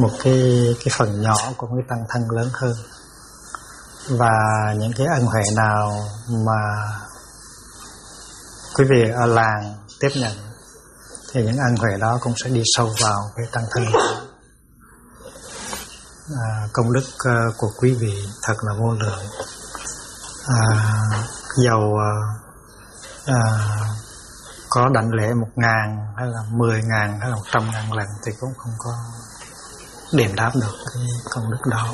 một cái phần nhỏ của cái tăng thân lớn hơn. Và những cái ân huệ nào mà quý vị ở làng tiếp nhận thì những ân huệ đó cũng sẽ đi sâu vào cái tăng thân. Công đức của quý vị thật là vô lượng. Dầu có đảnh lễ 1.000 hay là 10.000 hay là 100.000 lần thì cũng không có đền đáp được cái công đức đó.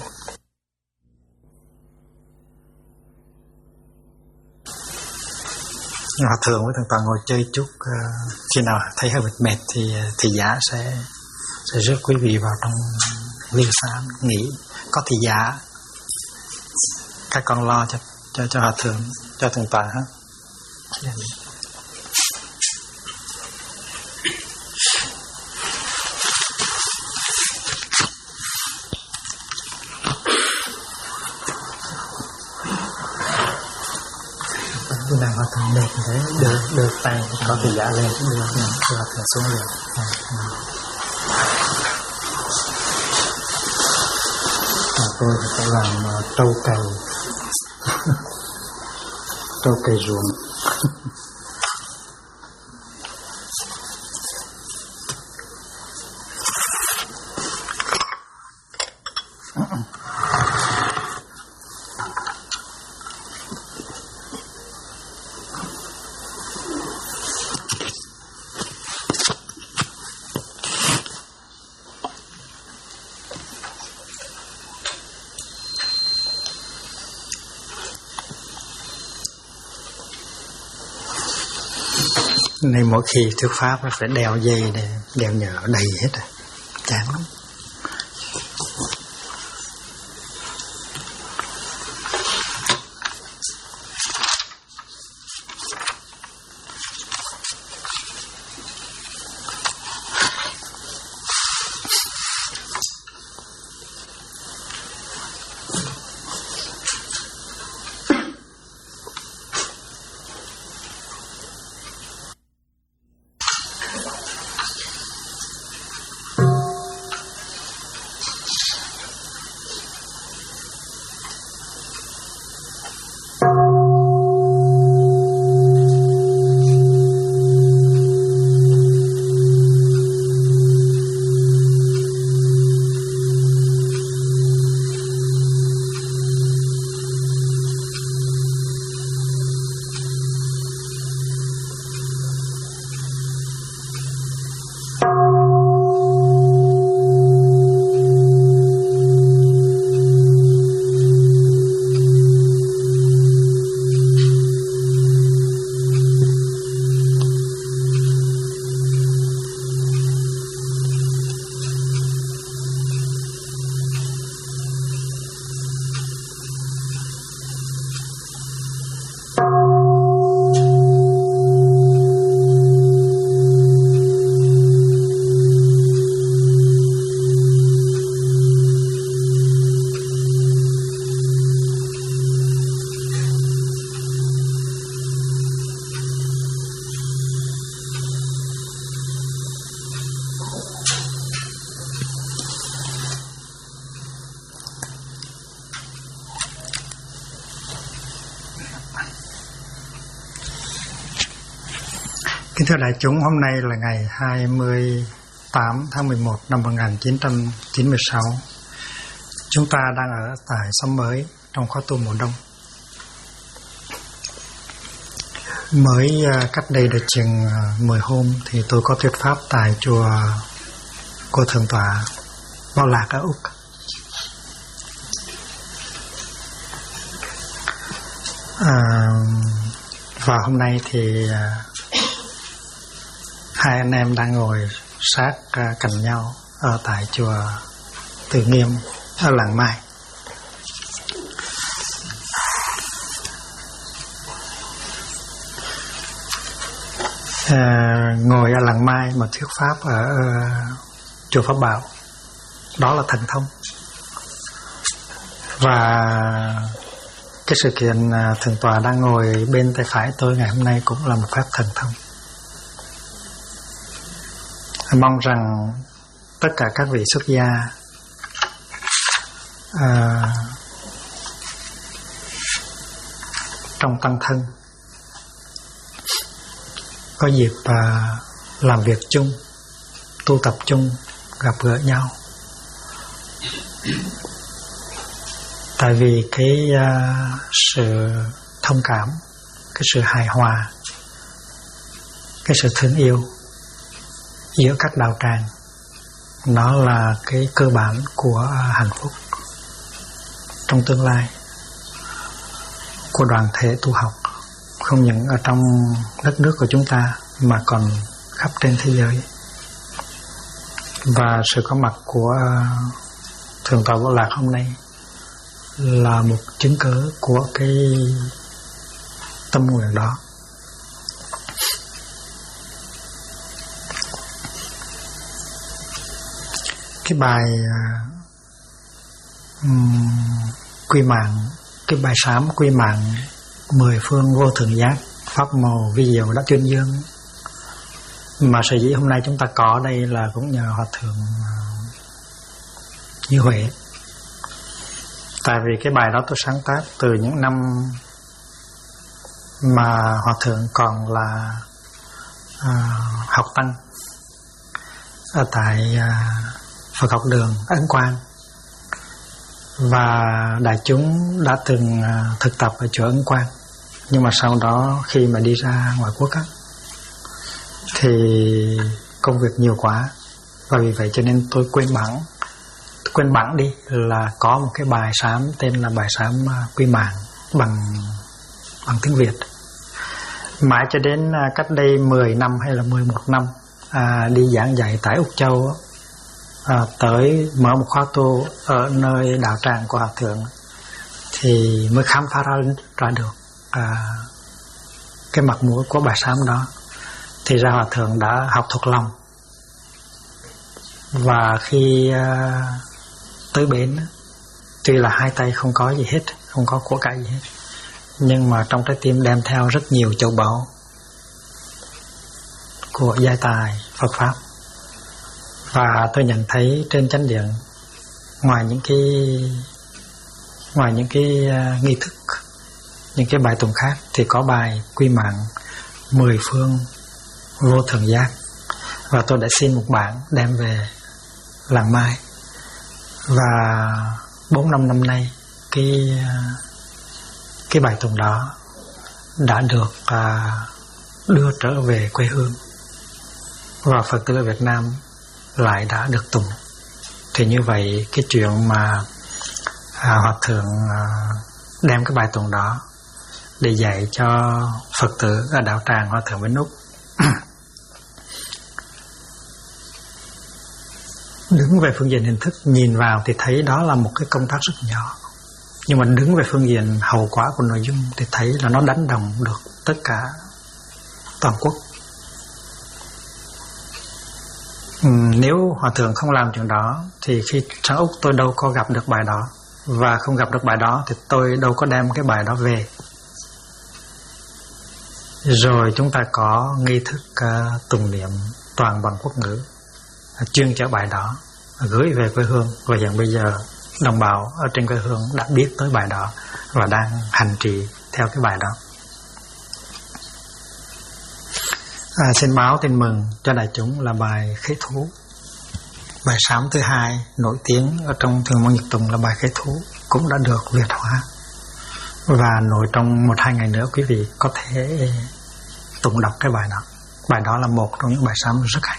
Hòa thượng với thằng Toàn ngồi chơi chút, khi nào thấy hơi mệt thì giá sẽ rước quý vị vào trong liên xá nghỉ. Có thị giả các con lo cho hòa thượng, cho thằng Toàn ha. Cái nào hòa thượng đẹp thế, được tay có thị giả lên cũng được, hòa thượng xuống được. Tôi thì phải làm trâu cày trâu cày ruộng. Nên mỗi khi thuyết pháp nó phải đeo dây để đeo nhờ đầy hết rồi, chán lắm. Kính thưa đại chúng, hôm nay là ngày 28 tháng 11 năm 1996. Chúng ta đang ở tại xóm mới trong khóa tu mùa đông. Mới cách đây được chừng 10 hôm thì tôi có thuyết pháp tại chùa của Thượng tọa Bảo Lạc ở Úc. Và hôm nay thì hai anh em đang ngồi sát cạnh nhau ở tại chùa Từ Nghiêm ở làng Mai. Ngồi ở làng Mai mà thuyết pháp ở chùa Pháp Bảo, đó là thần thông. Và cái sự kiện Thượng tọa đang ngồi bên tay phải tôi ngày hôm nay cũng là một phép thần thông. Mong rằng tất cả các vị xuất gia trong tăng thân có dịp làm việc chung, tu tập chung, gặp gỡ nhau. Tại vì cái sự thông cảm, cái sự hài hòa, cái sự thương yêu giữa các đạo tràng, nó là cái cơ bản của hạnh phúc trong tương lai của đoàn thể tu học, không những ở trong đất nước của chúng ta mà còn khắp trên thế giới. Và sự có mặt của Thượng tọa Bảo Lạc hôm nay là một chứng cớ của cái tâm nguyện đó. Cái bài quy mạng, cái bài sám quy mạng 10 phương vô thượng giác, pháp màu vi diệu đã tuyên dương, mà sở dĩ hôm nay chúng ta có đây là cũng nhờ Hòa Thượng Như Huệ. Tại vì cái bài đó tôi sáng tác từ những năm mà Hòa Thượng còn là học tăng ở tại Phật học đường Ấn Quang, và đại chúng đã từng thực tập ở chùa Ấn Quang. Nhưng mà sau đó khi mà đi ra ngoại quốc thì công việc nhiều quá, và vì vậy cho nên tôi quên bẵng đi là có một cái bài sám tên là bài sám quy mạng bằng tiếng Việt. Mãi cho đến cách đây 10 năm hay là 11 năm đi giảng dạy tại Úc Châu, tới mở một khóa tu ở nơi đạo tràng của Hòa Thượng, thì mới khám phá ra được cái mặt mũi của bài sám đó. Thì ra Hòa Thượng đã học thuộc lòng, và khi tới bến, tuy là hai tay không có gì hết, không có của cải gì hết, nhưng mà trong trái tim đem theo rất nhiều châu báu của giai tài Phật pháp. Và tôi nhận thấy trên chánh điện, ngoài những cái nghi thức, những cái bài tụng khác, thì có bài quy mạng 10 phương vô thượng giác. Và tôi đã xin một bản đem về Làng Mai, và 4-5 năm nay cái bài tụng đó đã được đưa trở về quê hương, và Phật tử ở Việt Nam lại đã được tụng. Thì như vậy cái chuyện mà Hòa Thượng đem cái bài tụng đó để dạy cho Phật tử ở đạo tràng Hòa Thượng Bến Úc, đứng về phương diện hình thức nhìn vào thì thấy đó là một cái công tác rất nhỏ, nhưng mà đứng về phương diện hậu quả của nội dung thì thấy là nó đánh đồng được tất cả toàn quốc. Nếu Hòa Thượng không làm chuyện đó thì khi sang Úc tôi đâu có gặp được bài đó, và không gặp được bài đó thì tôi đâu có đem cái bài đó về. Rồi chúng ta có nghi thức tụng niệm toàn bằng quốc ngữ, chuyên cho bài đó, gửi về quê hương. Và hiện bây giờ đồng bào ở trên quê hương đã biết tới bài đó và đang hành trì theo cái bài đó. Xin báo tin mừng cho đại chúng là bài Khế Thú. Bài sám thứ hai nổi tiếng ở trong Thường Môn Nhật Tùng là bài Khế Thú, cũng đã được Việt hóa, và nổi trong 1-2 ngày nữa quý vị có thể tụng đọc cái bài đó. Bài đó là một trong những bài sám rất hay.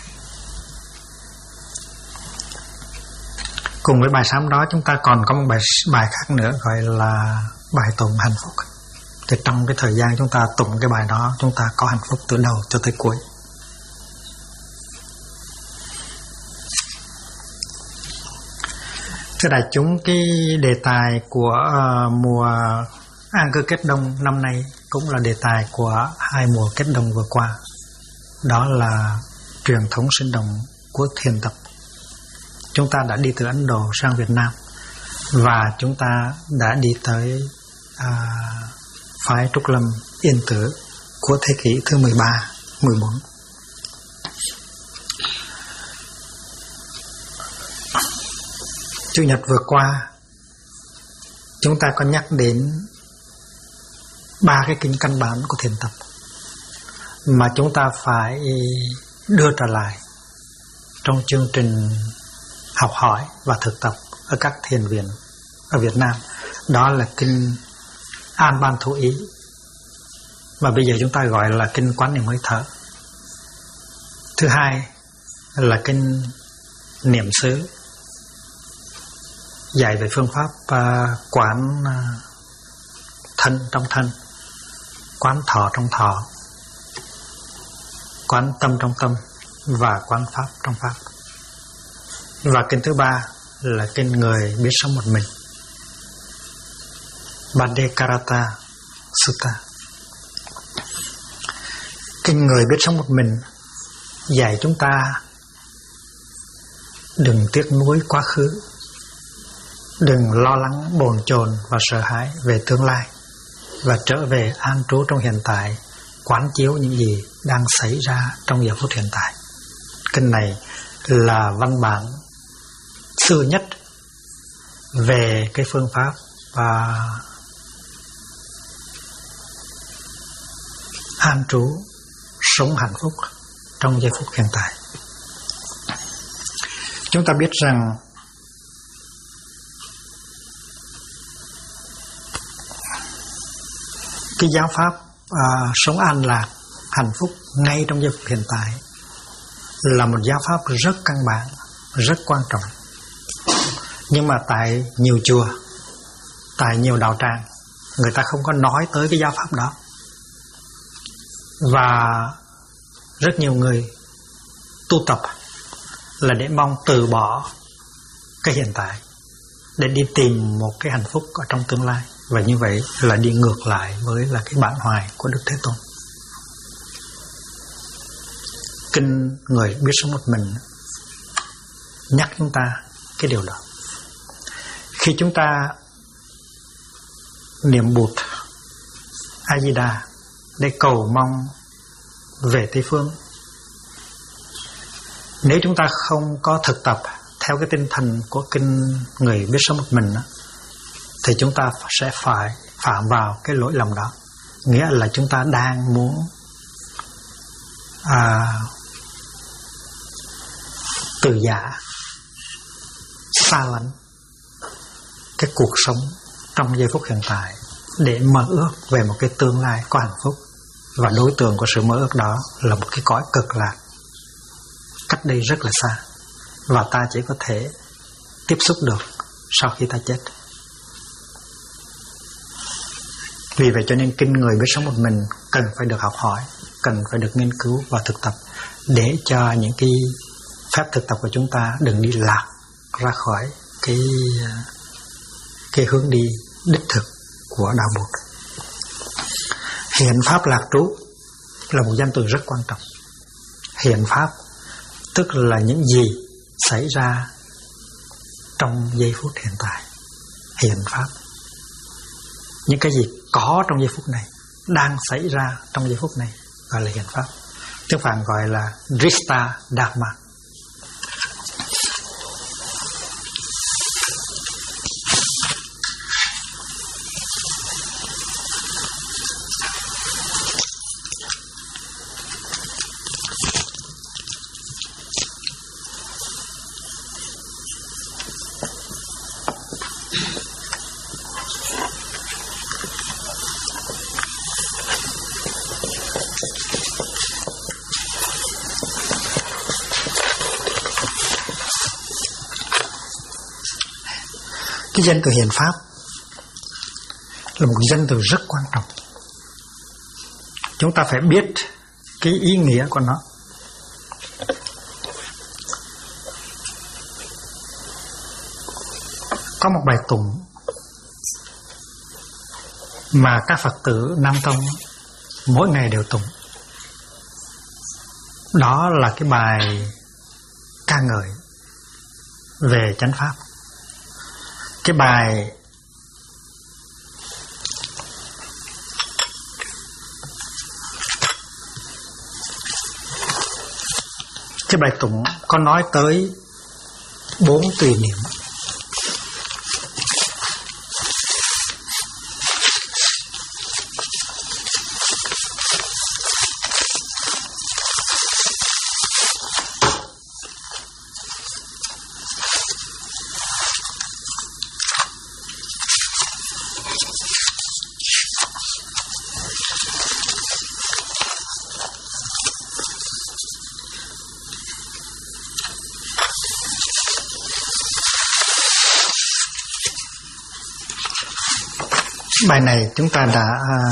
Cùng với bài sám đó chúng ta còn có một bài khác nữa gọi là bài tụng hạnh phúc. Thì trong cái thời gian chúng ta tụng cái bài đó, chúng ta có hạnh phúc từ đầu cho tới cuối. Thưa đại chúng, cái đề tài của mùa An Cư Kết Đông năm nay cũng là đề tài của 2 mùa Kết Đông vừa qua. Đó là truyền thống sinh động của thiền tập. Chúng ta đã đi từ Ấn Độ sang Việt Nam, và chúng ta đã đi tới phái Trúc Lâm Yên Tử của thế kỷ thứ 13, 14. Chủ nhật vừa qua chúng ta có nhắc đến 3 cái kinh căn bản của thiền tập mà chúng ta phải đưa trở lại trong chương trình học hỏi và thực tập ở các thiền viện ở Việt Nam. Đó là kinh An Ban Thủ Ý, mà bây giờ chúng ta gọi là kinh Quán Niệm Hơi Thở. Thứ hai là kinh Niệm Xứ, dạy về phương pháp quán thân trong thân, quán thọ trong thọ, quán tâm trong tâm và quán pháp trong pháp. Và kinh thứ ba là kinh Người Biết Sống Một Mình, Bhaddekarata Sutta. Kinh Người Biết Sống Một Mình dạy chúng ta đừng tiếc nuối quá khứ, đừng lo lắng bồn chồn và sợ hãi về tương lai, và trở về an trú trong hiện tại, quán chiếu những gì đang xảy ra trong giờ phút hiện tại. Kinh này là văn bản xưa nhất về cái phương pháp và an trú sống hạnh phúc trong giây phút hiện tại. Chúng ta biết rằng cái giáo pháp sống an lạc, hạnh phúc ngay trong giây phút hiện tại là một giáo pháp rất căn bản, rất quan trọng. Nhưng mà tại nhiều chùa, tại nhiều đạo tràng, người ta không có nói tới cái giáo pháp đó. Và rất nhiều người tu tập là để mong từ bỏ cái hiện tại để đi tìm một cái hạnh phúc ở trong tương lai. Và như vậy là đi ngược lại với là cái bản hoài của Đức Thế Tôn. Kinh Người Biết Sống Một Mình nhắc chúng ta cái điều đó. Khi chúng ta niệm Bụt A Di Đà để cầu mong về Tây phương, nếu chúng ta không có thực tập theo cái tinh thần của kinh Người Biết Sống Một Mình thì chúng ta sẽ phải phạm vào cái lỗi lầm đó. Nghĩa là chúng ta đang muốn từ giả, xa lánh cái cuộc sống trong giây phút hiện tại để mơ ước về một cái tương lai có hạnh phúc. Và đối tượng của sự mơ ước đó là một cái cõi cực lạc cách đây rất là xa, và ta chỉ có thể tiếp xúc được sau khi ta chết. Vì vậy cho nên kinh Người Biết Sống Một Mình cần phải được học hỏi, cần phải được nghiên cứu và thực tập, để cho những cái phép thực tập của chúng ta đừng đi lạc ra khỏi cái hướng đi đích thực của đạo Bụt. Hiện pháp lạc trú là một danh từ rất quan trọng. Hiện pháp tức là những gì xảy ra trong giây phút hiện tại. Hiện pháp, những cái gì có trong giây phút này, đang xảy ra trong giây phút này, gọi là hiện pháp. Tiếng Phạn gọi là Drishta Dharma. Cái danh từ hiện pháp là một danh từ rất quan trọng. Chúng ta phải biết cái ý nghĩa của nó. Có một bài tụng mà các Phật tử Nam Tông mỗi ngày đều tụng. Đó là cái bài ca ngợi về chánh pháp. Cái bài tụng có nói tới 4 tùy niệm. Bài này chúng ta đã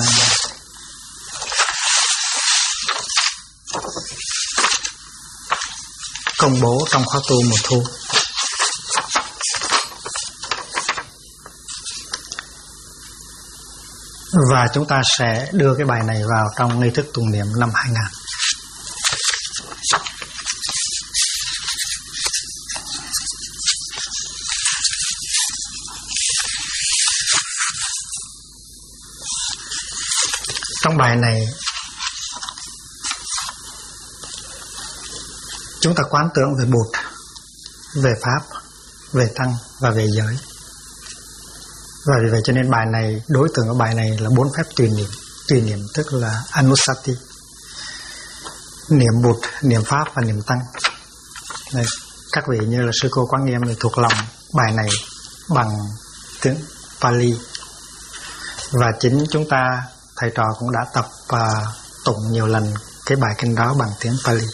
công bố trong khóa tu mùa thu. Và chúng ta sẽ đưa cái bài này vào trong nghi thức tụng niệm năm 2000. Trong bài này chúng ta quán tưởng về Bụt, về Pháp, về Tăng và về giới. Và vì vậy cho nên bài này, đối tượng của bài này là 4 phép tùy niệm. Tùy niệm tức là Anusati, niệm Bụt, niệm Pháp và niệm Tăng. Đây, các vị như là sư cô Quán Nghiêm thì thuộc lòng bài này bằng tiếng Pali. Và chính chúng ta, thầy trò cũng đã tập và tụng nhiều lần cái bài kinh đó bằng tiếng Pali.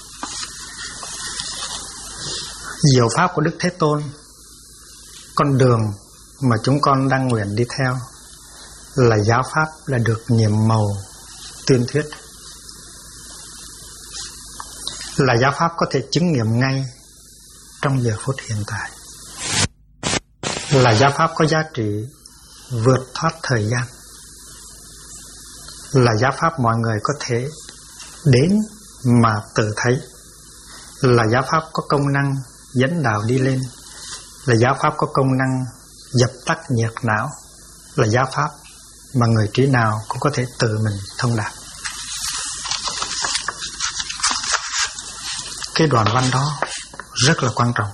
Diệu pháp của Đức Thế Tôn, con đường mà chúng con đang nguyện đi theo là giáo pháp đã được nhiệm màu tuyên thuyết, là giáo pháp có thể chứng nghiệm ngay trong giờ phút hiện tại, là giáo pháp có giá trị vượt thoát thời gian, là giáo pháp mọi người có thể đến mà tự thấy, là giáo pháp có công năng dẫn đạo đi lên, là giáo pháp có công năng dập tắt nhiệt não, là giáo pháp mà người trí nào cũng có thể tự mình thông đạt. Cái đoạn văn đó rất là quan trọng.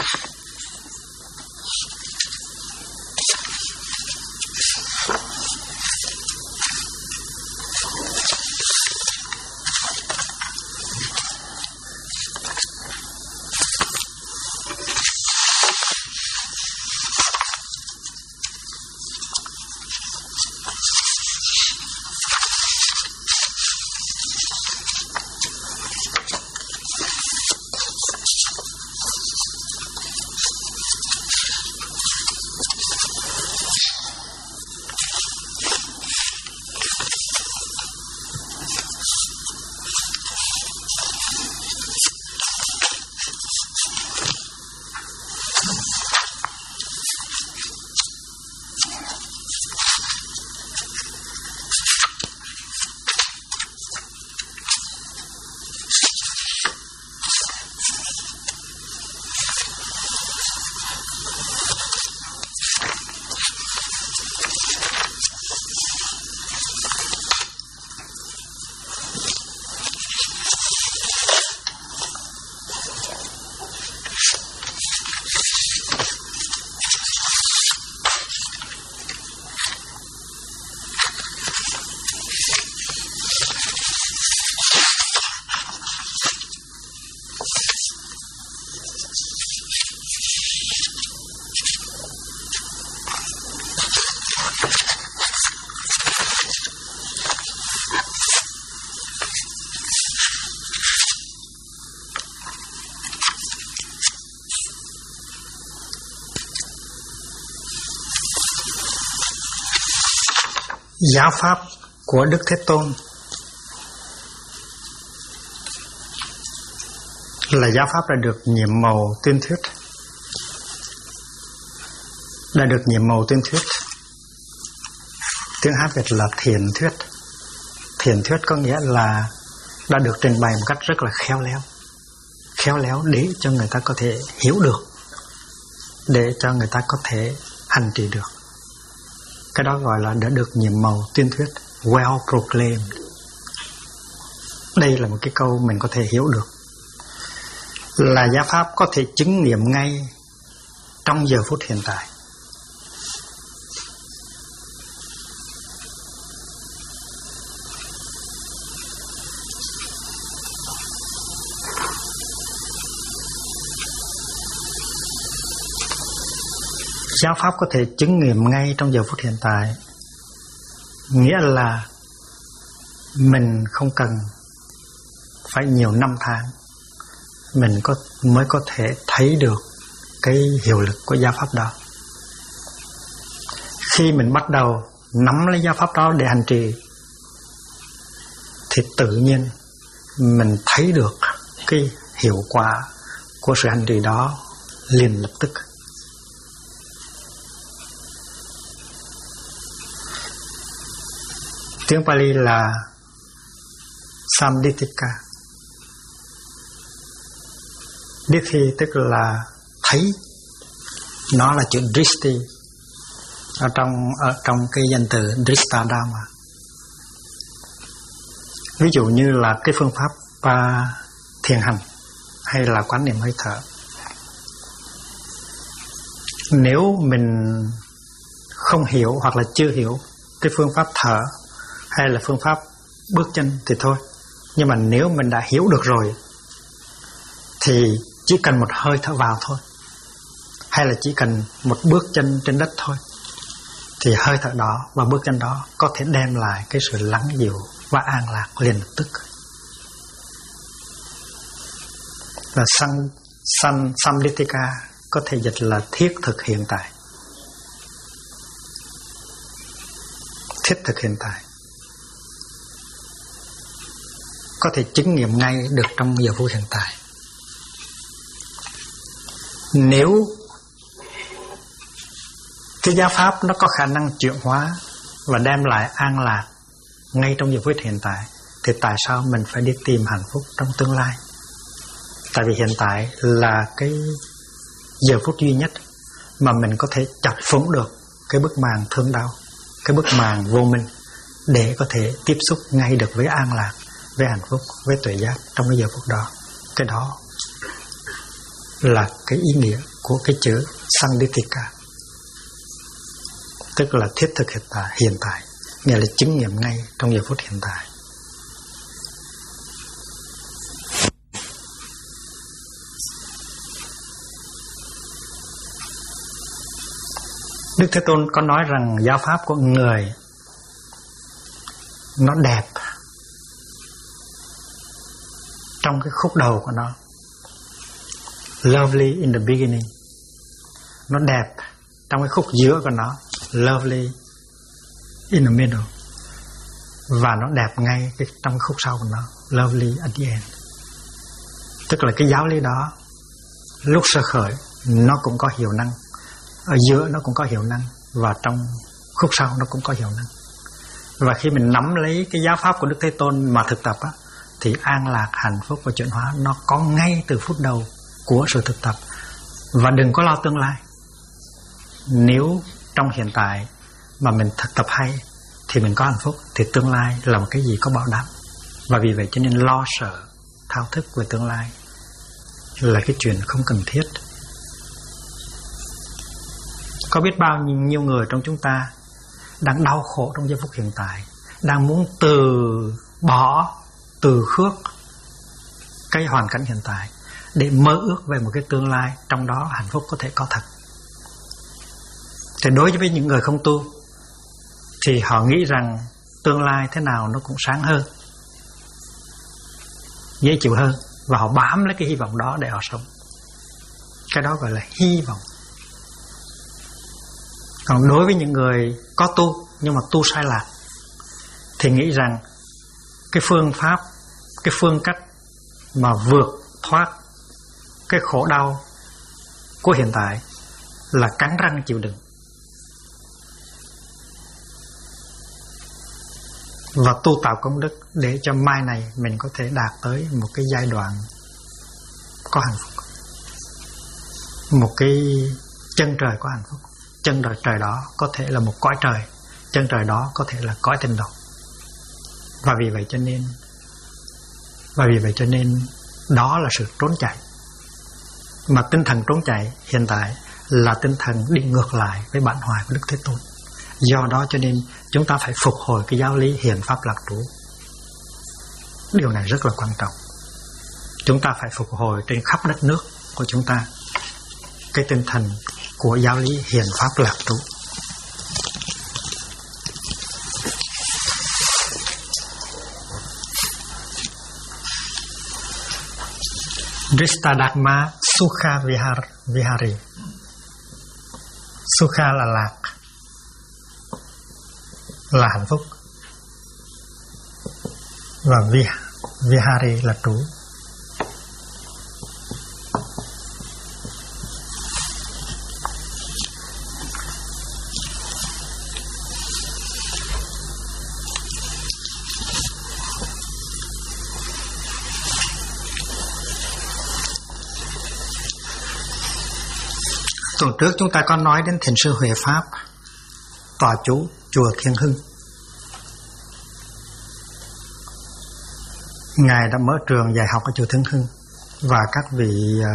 Giáo pháp của Đức Thế Tôn là giáo pháp đã được nhiệm màu tuyên thuyết, đã được nhiệm màu tuyên thuyết. Tiếng Hát Việt là thiền thuyết. Thiền thuyết có nghĩa là đã được trình bày một cách rất là khéo léo để cho người ta có thể hiểu được, để cho người ta có thể hành trì được. Cái đó gọi là đã được nhiệm màu tuyên thuyết, well proclaimed. Đây là một cái câu mình có thể hiểu được, là giáo pháp có thể chứng nghiệm ngay trong giờ phút hiện tại. Giáo pháp có thể chứng nghiệm ngay trong giờ phút hiện tại, nghĩa là mình không cần phải nhiều năm tháng mình mới có thể thấy được cái hiệu lực của giáo pháp đó. Khi mình bắt đầu nắm lấy giáo pháp đó để hành trì thì tự nhiên mình thấy được cái hiệu quả của sự hành trì đó liền lập tức. Tiếng Pali là Samdittika. Dithi tức là thấy, nó là chữ Drishti ở trong cái danh từ Drishtadhamma. Ví dụ như là cái phương pháp thiền hành hay là quán niệm hơi thở. Nếu mình không hiểu hoặc là chưa hiểu cái phương pháp thở hay là phương pháp bước chân thì thôi. Nhưng mà nếu mình đã hiểu được rồi thì chỉ cần một hơi thở vào thôi, hay là chỉ cần một bước chân trên đất thôi, thì hơi thở đó và bước chân đó có thể đem lại cái sự lắng dịu và an lạc liền lập tức. Và Samdittika có thể dịch là thiết thực hiện tại. Thiết thực hiện tại có thể chứng nghiệm ngay được trong giờ phút hiện tại. Nếu cái giáo pháp nó có khả năng chuyển hóa và đem lại an lạc ngay trong giờ phút hiện tại, thì tại sao mình phải đi tìm hạnh phúc trong tương lai? Tại vì hiện tại là cái giờ phút duy nhất mà mình có thể chọc phủng được cái bức màn thương đau, cái bức màn vô minh, để có thể tiếp xúc ngay được với an lạc, với hạnh phúc, với tuệ giác trong cái giờ phút đó. Cái đó là cái ý nghĩa của cái chữ Samdittika, tức là thiết thực hiện tại, nghĩa là chứng nghiệm ngay trong giờ phút hiện tại. Đức Thế Tôn có nói rằng giáo pháp của người nó đẹp trong cái khúc đầu của nó, lovely in the beginning. Nó đẹp trong cái khúc giữa của nó, lovely in the middle. Và nó đẹp ngay trong cái khúc sau của nó, lovely at the end. Tức là cái giáo lý đó lúc sơ khởi nó cũng có hiệu năng, ở giữa nó cũng có hiệu năng, và trong khúc sau nó cũng có hiệu năng. Và khi mình nắm lấy cái giáo pháp của Đức Thế Tôn mà thực tập á, thì an lạc, hạnh phúc và chuyển hóa nó có ngay từ phút đầu của sự thực tập. Và đừng có lo tương lai. Nếu trong hiện tại mà mình thực tập hay thì mình có hạnh phúc, thì tương lai là một cái gì có bảo đảm. Và vì vậy cho nên lo sợ, thao thức về tương lai là cái chuyện không cần thiết. Có biết bao nhiêu người trong chúng ta đang đau khổ trong giây phút hiện tại, đang muốn từ bỏ, từ khước cái hoàn cảnh hiện tại để mơ ước về một cái tương lai trong đó hạnh phúc có thể có thật. Thì đối với những người không tu thì họ nghĩ rằng tương lai thế nào nó cũng sáng hơn, dễ chịu hơn, và họ bám lấy cái hy vọng đó để họ sống. Cái đó gọi là hy vọng. Còn đối với những người có tu nhưng mà tu sai lạc thì nghĩ rằng cái phương pháp, cái phương cách mà vượt thoát cái khổ đau của hiện tại là cắn răng chịu đựng và tu tạo công đức để cho mai này mình có thể đạt tới một cái giai đoạn có hạnh phúc, một cái chân trời có hạnh phúc. Chân trời đó có thể là một cõi trời, chân trời đó có thể là cõi tịnh độ. Và vì vậy cho nên đó là sự trốn chạy. Mà tinh thần trốn chạy hiện tại là tinh thần đi ngược lại với bản hoài của Đức Thế Tôn. Do đó cho nên chúng ta phải phục hồi cái giáo lý hiền pháp lạc trú. Điều này rất là quan trọng. Chúng ta phải phục hồi trên khắp đất nước của chúng ta cái tinh thần của giáo lý hiền pháp lạc trú. Drishtadhamma Sukha Vihari. Sukha là lạc, là hạnh phúc, và Vihari là trú. Tuần trước chúng ta có nói đến Thiền sư Huệ Pháp tọa trú chùa Thiên Hưng. Ngài đã mở trường dạy học ở chùa Thiên Hưng, và các vị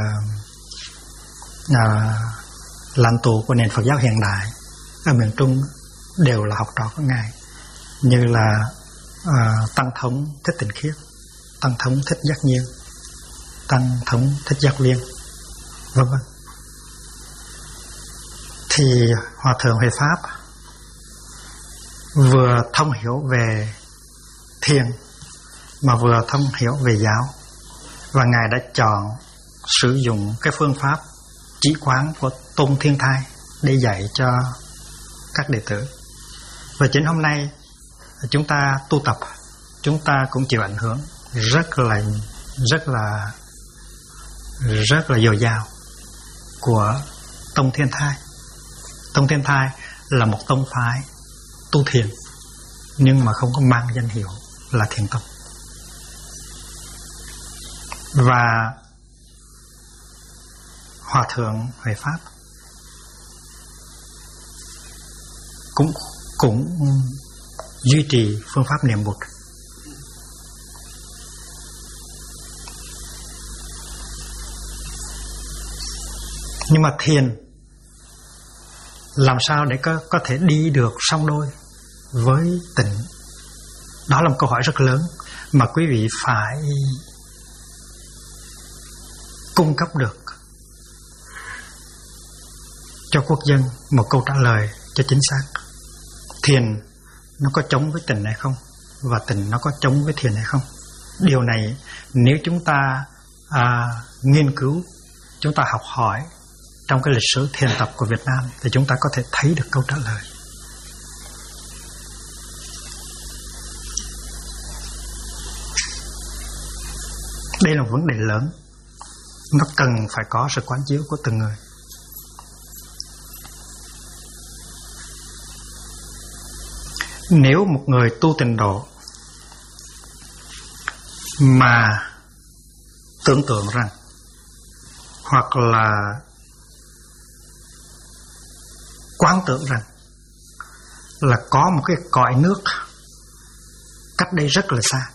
lãnh tụ của nền Phật giáo hiện đại ở miền Trung đều là học trò của Ngài, như là Tăng thống Thích Tịnh Khiết, Tăng thống Thích Giác Nhiên, Tăng thống Thích Giác Liên, vân vân. Thì Hòa thượng Huệ Pháp vừa thông hiểu về thiền mà vừa thông hiểu về giáo, và Ngài đã chọn sử dụng cái phương pháp chỉ quán của Tôn Thiên Thai để dạy cho các đệ tử. Và chính hôm nay chúng ta tu tập, chúng ta cũng chịu ảnh hưởng rất là dồi dào của Tông Thiên Thai. Tông Thiên Thai là một tông phái tu thiền, nhưng mà không có mang danh hiệu là thiền tông. Và Hòa thượng Huệ Pháp cũng duy trì phương pháp niệm Bụt. Nhưng mà thiền làm sao để có thể đi được song đôi với tịnh? Đó là một câu hỏi rất lớn mà quý vị phải cung cấp được cho quốc dân một câu trả lời cho chính xác. Thiền nó có chống với tịnh hay không? Và tịnh nó có chống với thiền hay không? Điều này nếu chúng ta nghiên cứu, chúng ta học hỏi trong cái lịch sử thiền tập của Việt Nam thì chúng ta có thể thấy được câu trả lời. Đây là một vấn đề lớn, nó cần phải có sự quán chiếu của từng người. Nếu một người tu tịnh độ mà tưởng tượng rằng, hoặc là quán tưởng rằng là có một cái cõi nước cách đây rất là xa,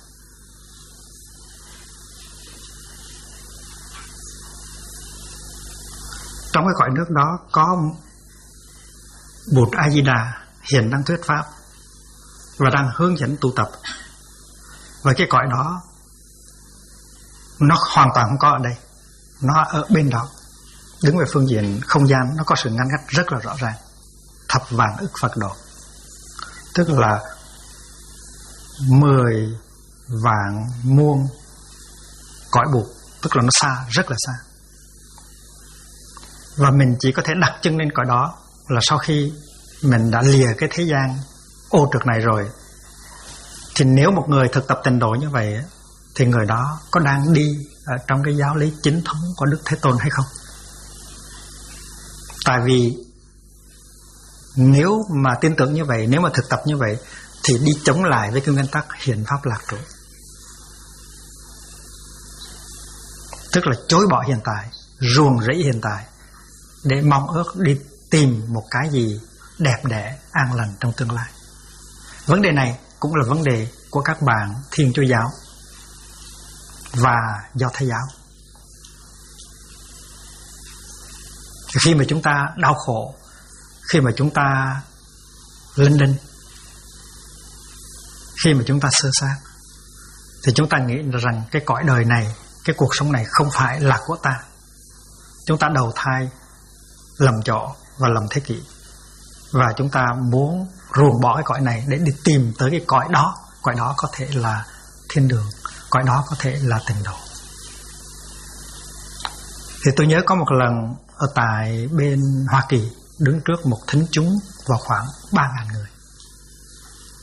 trong cái cõi nước đó có Bụt A Di Đà hiện đang thuyết pháp và đang hướng dẫn tu tập, và cái cõi đó nó hoàn toàn không có ở đây, nó ở bên đó. Đứng về phương diện không gian, nó có sự ngăn cách rất là rõ ràng. Thập vạn ức Phật độ, tức là 10 vạn muôn cõi Bụt, tức là nó xa, rất là xa. Và mình chỉ có thể đặt chân lên cõi đó là sau khi mình đã lìa cái thế gian ô trực này rồi. Thì nếu một người thực tập tịnh độ như vậy thì người đó có đang đi ở trong cái giáo lý chính thống của Đức Thế Tôn hay không? Tại vì nếu mà tin tưởng như vậy, nếu mà thực tập như vậy thì đi chống lại với cái nguyên tắc hiện pháp lạc trụ, tức là chối bỏ hiện tại, ruồng rẫy hiện tại để mong ước đi tìm một cái gì đẹp đẽ, an lành trong tương lai. Vấn đề này cũng là vấn đề của các bạn Thiên Chúa giáo và Do Thái giáo. Khi mà chúng ta đau khổ, khi mà chúng ta linh đinh, khi mà chúng ta sơ xác, thì chúng ta nghĩ rằng cái cõi đời này, cái cuộc sống này không phải là của ta. Chúng ta đầu thai lầm chỗ và lầm thế kỷ, và chúng ta muốn ruồng bỏ cái cõi này để đi tìm tới cái cõi đó. Cõi đó có thể là thiên đường, cõi đó có thể là tịnh độ. Thì tôi nhớ có một lần ở tại bên Hoa Kỳ, đứng trước một thính chúng vào khoảng 3.000 người.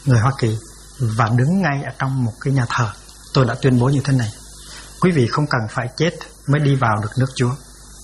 người Hoa Kỳ, và đứng ngay ở trong một cái nhà thờ. Tôi đã tuyên bố như thế này: quý vị không cần phải chết mới đi vào được nước Chúa.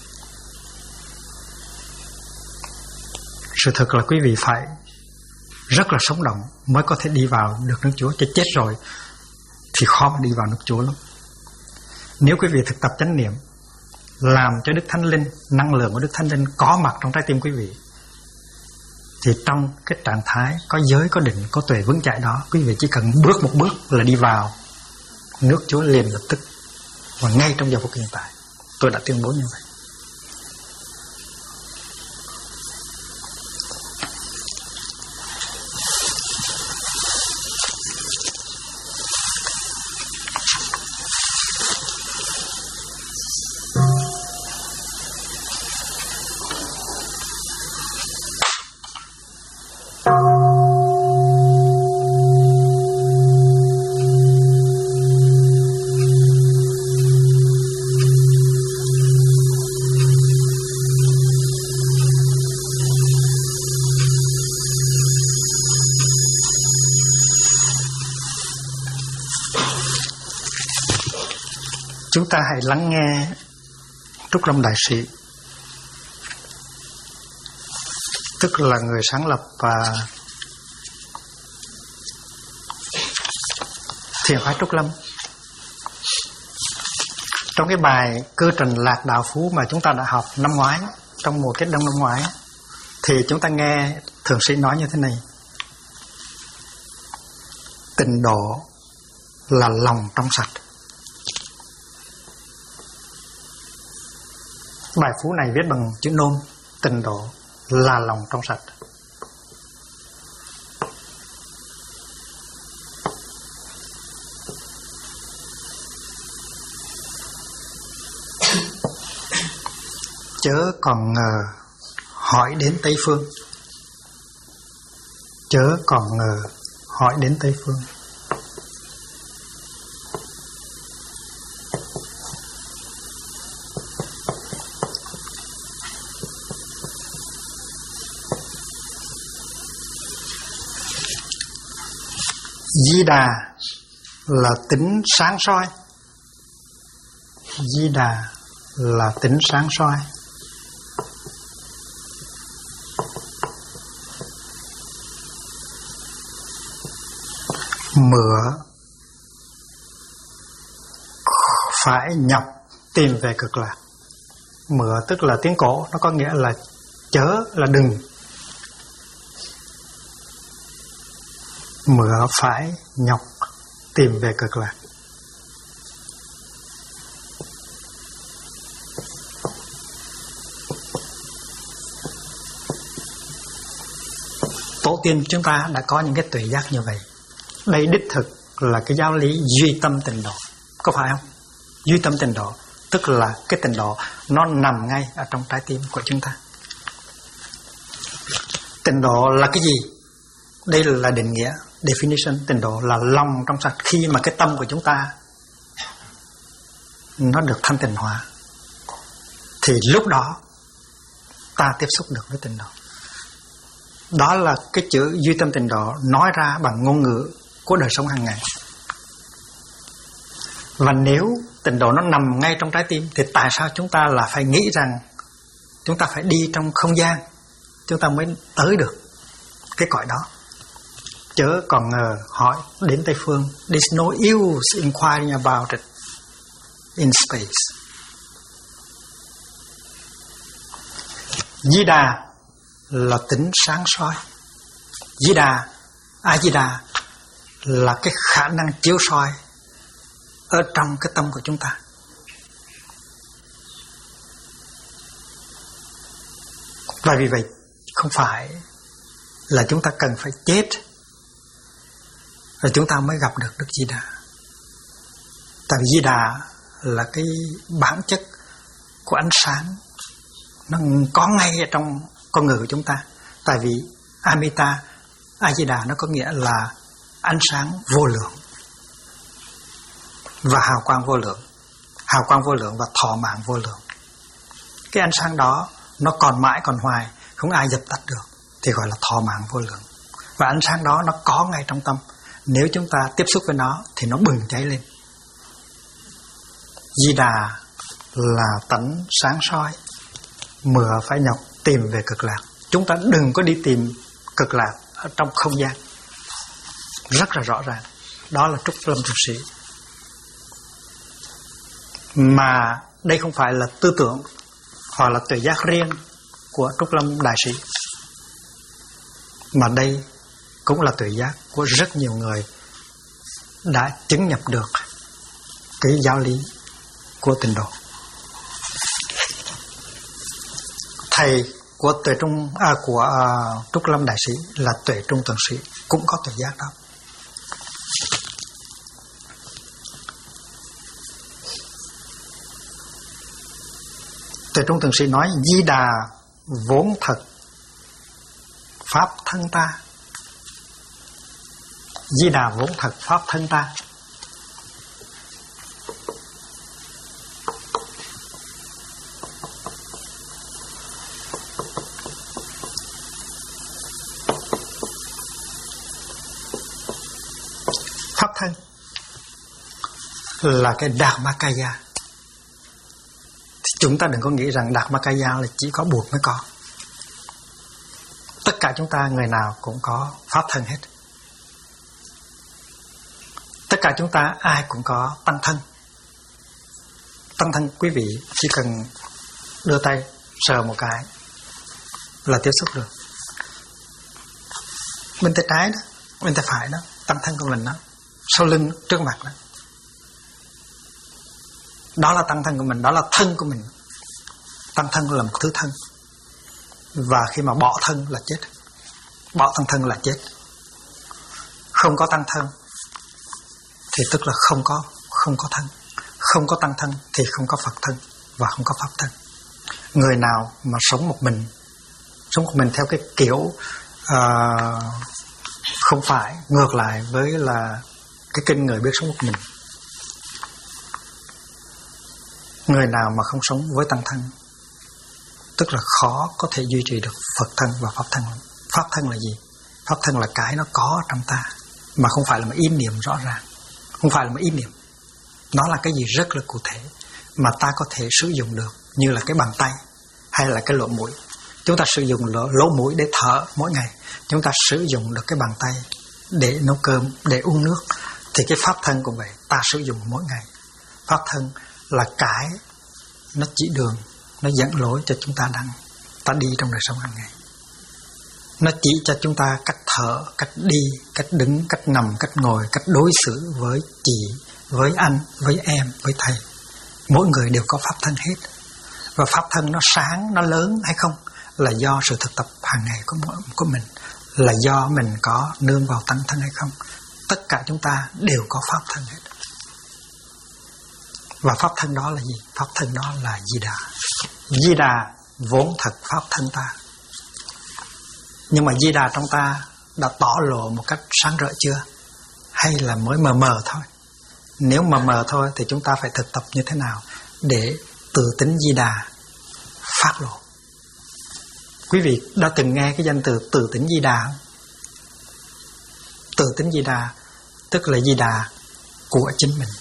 Sự thật là quý vị phải rất là sống động mới có thể đi vào được nước Chúa. Chứ chết rồi thì khó mà đi vào nước Chúa lắm. Nếu quý vị thực tập chánh niệm, làm cho Đức Thánh Linh, năng lượng của Đức Thánh Linh có mặt trong trái tim quý vị, thì trong cái trạng thái có giới, có định, có tuệ vững chãi đó, quý vị chỉ cần bước một bước là đi vào nước Chúa liền lập tức, và ngay trong giờ phút hiện tại. Tôi đã tuyên bố như vậy. Chúng ta hãy lắng nghe Trúc Lâm Đại Sĩ, tức là người sáng lập Thiền phái Trúc Lâm. Trong cái bài Cư Trình Lạc Đạo Phú mà chúng ta đã học năm ngoái, trong mùa Kết Đông năm ngoái, thì chúng ta nghe Thượng Sĩ nói như thế này: tịnh độ là lòng trong sạch. Bài phú này viết bằng chữ nôm: tịnh độ là lòng trong sạch. Chớ còn ngờ hỏi đến Tây Phương. Chớ còn ngờ hỏi đến Tây Phương. Di Đà là tính sáng soi. Di Đà là tính sáng soi. Mửa phải nhập tìm về cực lạc. Mửa tức là tiếng cổ, nó có nghĩa là chớ, là đừng. Mửa phải nhọc tìm về cực lạc. Tổ tiên chúng ta đã có những cái tuệ giác như vậy. Đây đích thực là cái giáo lý duy tâm tịnh độ, có phải không? Duy tâm tịnh độ tức là cái tịnh độ nó nằm ngay ở trong trái tim của chúng ta. Tịnh độ là cái gì? Đây là định nghĩa, definition. Tịnh độ là lòng trong sạch. Khi mà cái tâm của chúng ta nó được thanh tịnh hóa, thì lúc đó ta tiếp xúc được với tịnh độ. Đó là cái chữ duy tâm tịnh độ nói ra bằng ngôn ngữ của đời sống hàng ngày. Và nếu tịnh độ nó nằm ngay trong trái tim, thì tại sao chúng ta là phải nghĩ rằng chúng ta phải đi trong không gian chúng ta mới tới được cái cõi đó? Chớ còn ngờ hỏi đến Tây Phương. There's no use inquiring about it in space. Di Đà là tính sáng soi. Di Đà, A Di Đà là cái khả năng chiếu soi ở trong cái tâm của chúng ta. Và vì vậy không phải là chúng ta cần phải chết rồi chúng ta mới gặp được Đức Di Đà. Tại vì Di Đà là cái bản chất của ánh sáng, nó có ngay ở trong con người của chúng ta. Tại vì Amita, A Di Đà nó có nghĩa là ánh sáng vô lượng và hào quang vô lượng. Hào quang vô lượng và thọ mạng vô lượng. Cái ánh sáng đó nó còn mãi còn hoài, không ai dập tắt được, thì gọi là thọ mạng vô lượng. Và ánh sáng đó nó có ngay trong tâm. Nếu chúng ta tiếp xúc với nó thì nó bừng cháy lên. Di Đà là tánh sáng soi, mửa phải nhọc tìm về cực lạc. Chúng ta đừng có đi tìm cực lạc ở trong không gian. Rất là rõ ràng. Đó là Trúc Lâm Thượng Sĩ. Mà đây không phải là tư tưởng hoặc là tuệ giác riêng của Trúc Lâm Đại Sĩ, mà đây cũng là tuệ giác của rất nhiều người đã chứng nhập được cái giáo lý của Tịnh độ. Thầy của Trúc Lâm Đại Sĩ là Tuệ Trung Thượng Sĩ, cũng có tuệ giác đó. Tuệ Trung Thượng Sĩ nói: Di Đà vốn thật pháp thân ta. Di Đà vốn thật pháp thân ta. Pháp thân là cái Dharmakaya. Chúng ta đừng có nghĩ rằng Dharmakaya là chỉ có buộc mới có. Tất cả chúng ta người nào cũng có pháp thân hết. Tất cả chúng ta ai cũng có tăng thân. Tăng thân quý vị chỉ cần đưa tay sờ một cái là tiếp xúc được. Bên tay trái đó, bên tay phải đó, tăng thân của mình đó, sau lưng, trước mặt đó. Đó là tăng thân của mình, đó là thân của mình. Tăng thân là một thứ thân. Và khi mà bỏ thân là chết. Bỏ tăng thân là chết. Không có tăng thân thì tức là không có thân. Không có tăng thân thì không có Phật thân và không có pháp thân. Người nào mà sống một mình theo cái kiểu không phải, ngược lại với là cái kinh người biết sống một mình. Người nào mà không sống với tăng thân tức là khó có thể duy trì được Phật thân và pháp thân. Pháp thân là gì? Pháp thân là cái nó có trong ta, mà không phải là một ý niệm rõ ràng, không phải là một ý niệm. Nó là cái gì rất là cụ thể mà ta có thể sử dụng được, như là cái bàn tay hay là cái lỗ mũi. Chúng ta sử dụng lỗ mũi để thở mỗi ngày, chúng ta sử dụng được cái bàn tay để nấu cơm, để uống nước. Thì cái pháp thân cũng vậy, ta sử dụng mỗi ngày. Pháp thân là cái nó chỉ đường, nó dẫn lối cho chúng ta đi trong đời sống hàng ngày. Nó chỉ cho chúng ta cách thở, cách đi, cách đứng, cách nằm, cách ngồi, cách đối xử với chị, với anh, với em, với thầy. Mỗi người đều có pháp thân hết. Và pháp thân nó sáng, nó lớn hay không là do sự thực tập hàng ngày của mình, là do mình có nương vào tăng thân hay không. Tất cả chúng ta đều có pháp thân hết. Và pháp thân đó là gì? Pháp thân đó là Di Đà. Di Đà vốn thật pháp thân ta. Nhưng mà Di Đà trong ta đã tỏ lộ một cách sáng rỡ chưa? Hay là mới mờ mờ thôi? Nếu mờ thôi thì chúng ta phải thực tập như thế nào để từ tính Di Đà phát lộ? Quý vị đã từng nghe cái danh từ từ tính Di Đà không? Từ tính Di Đà tức là Di Đà của chính mình.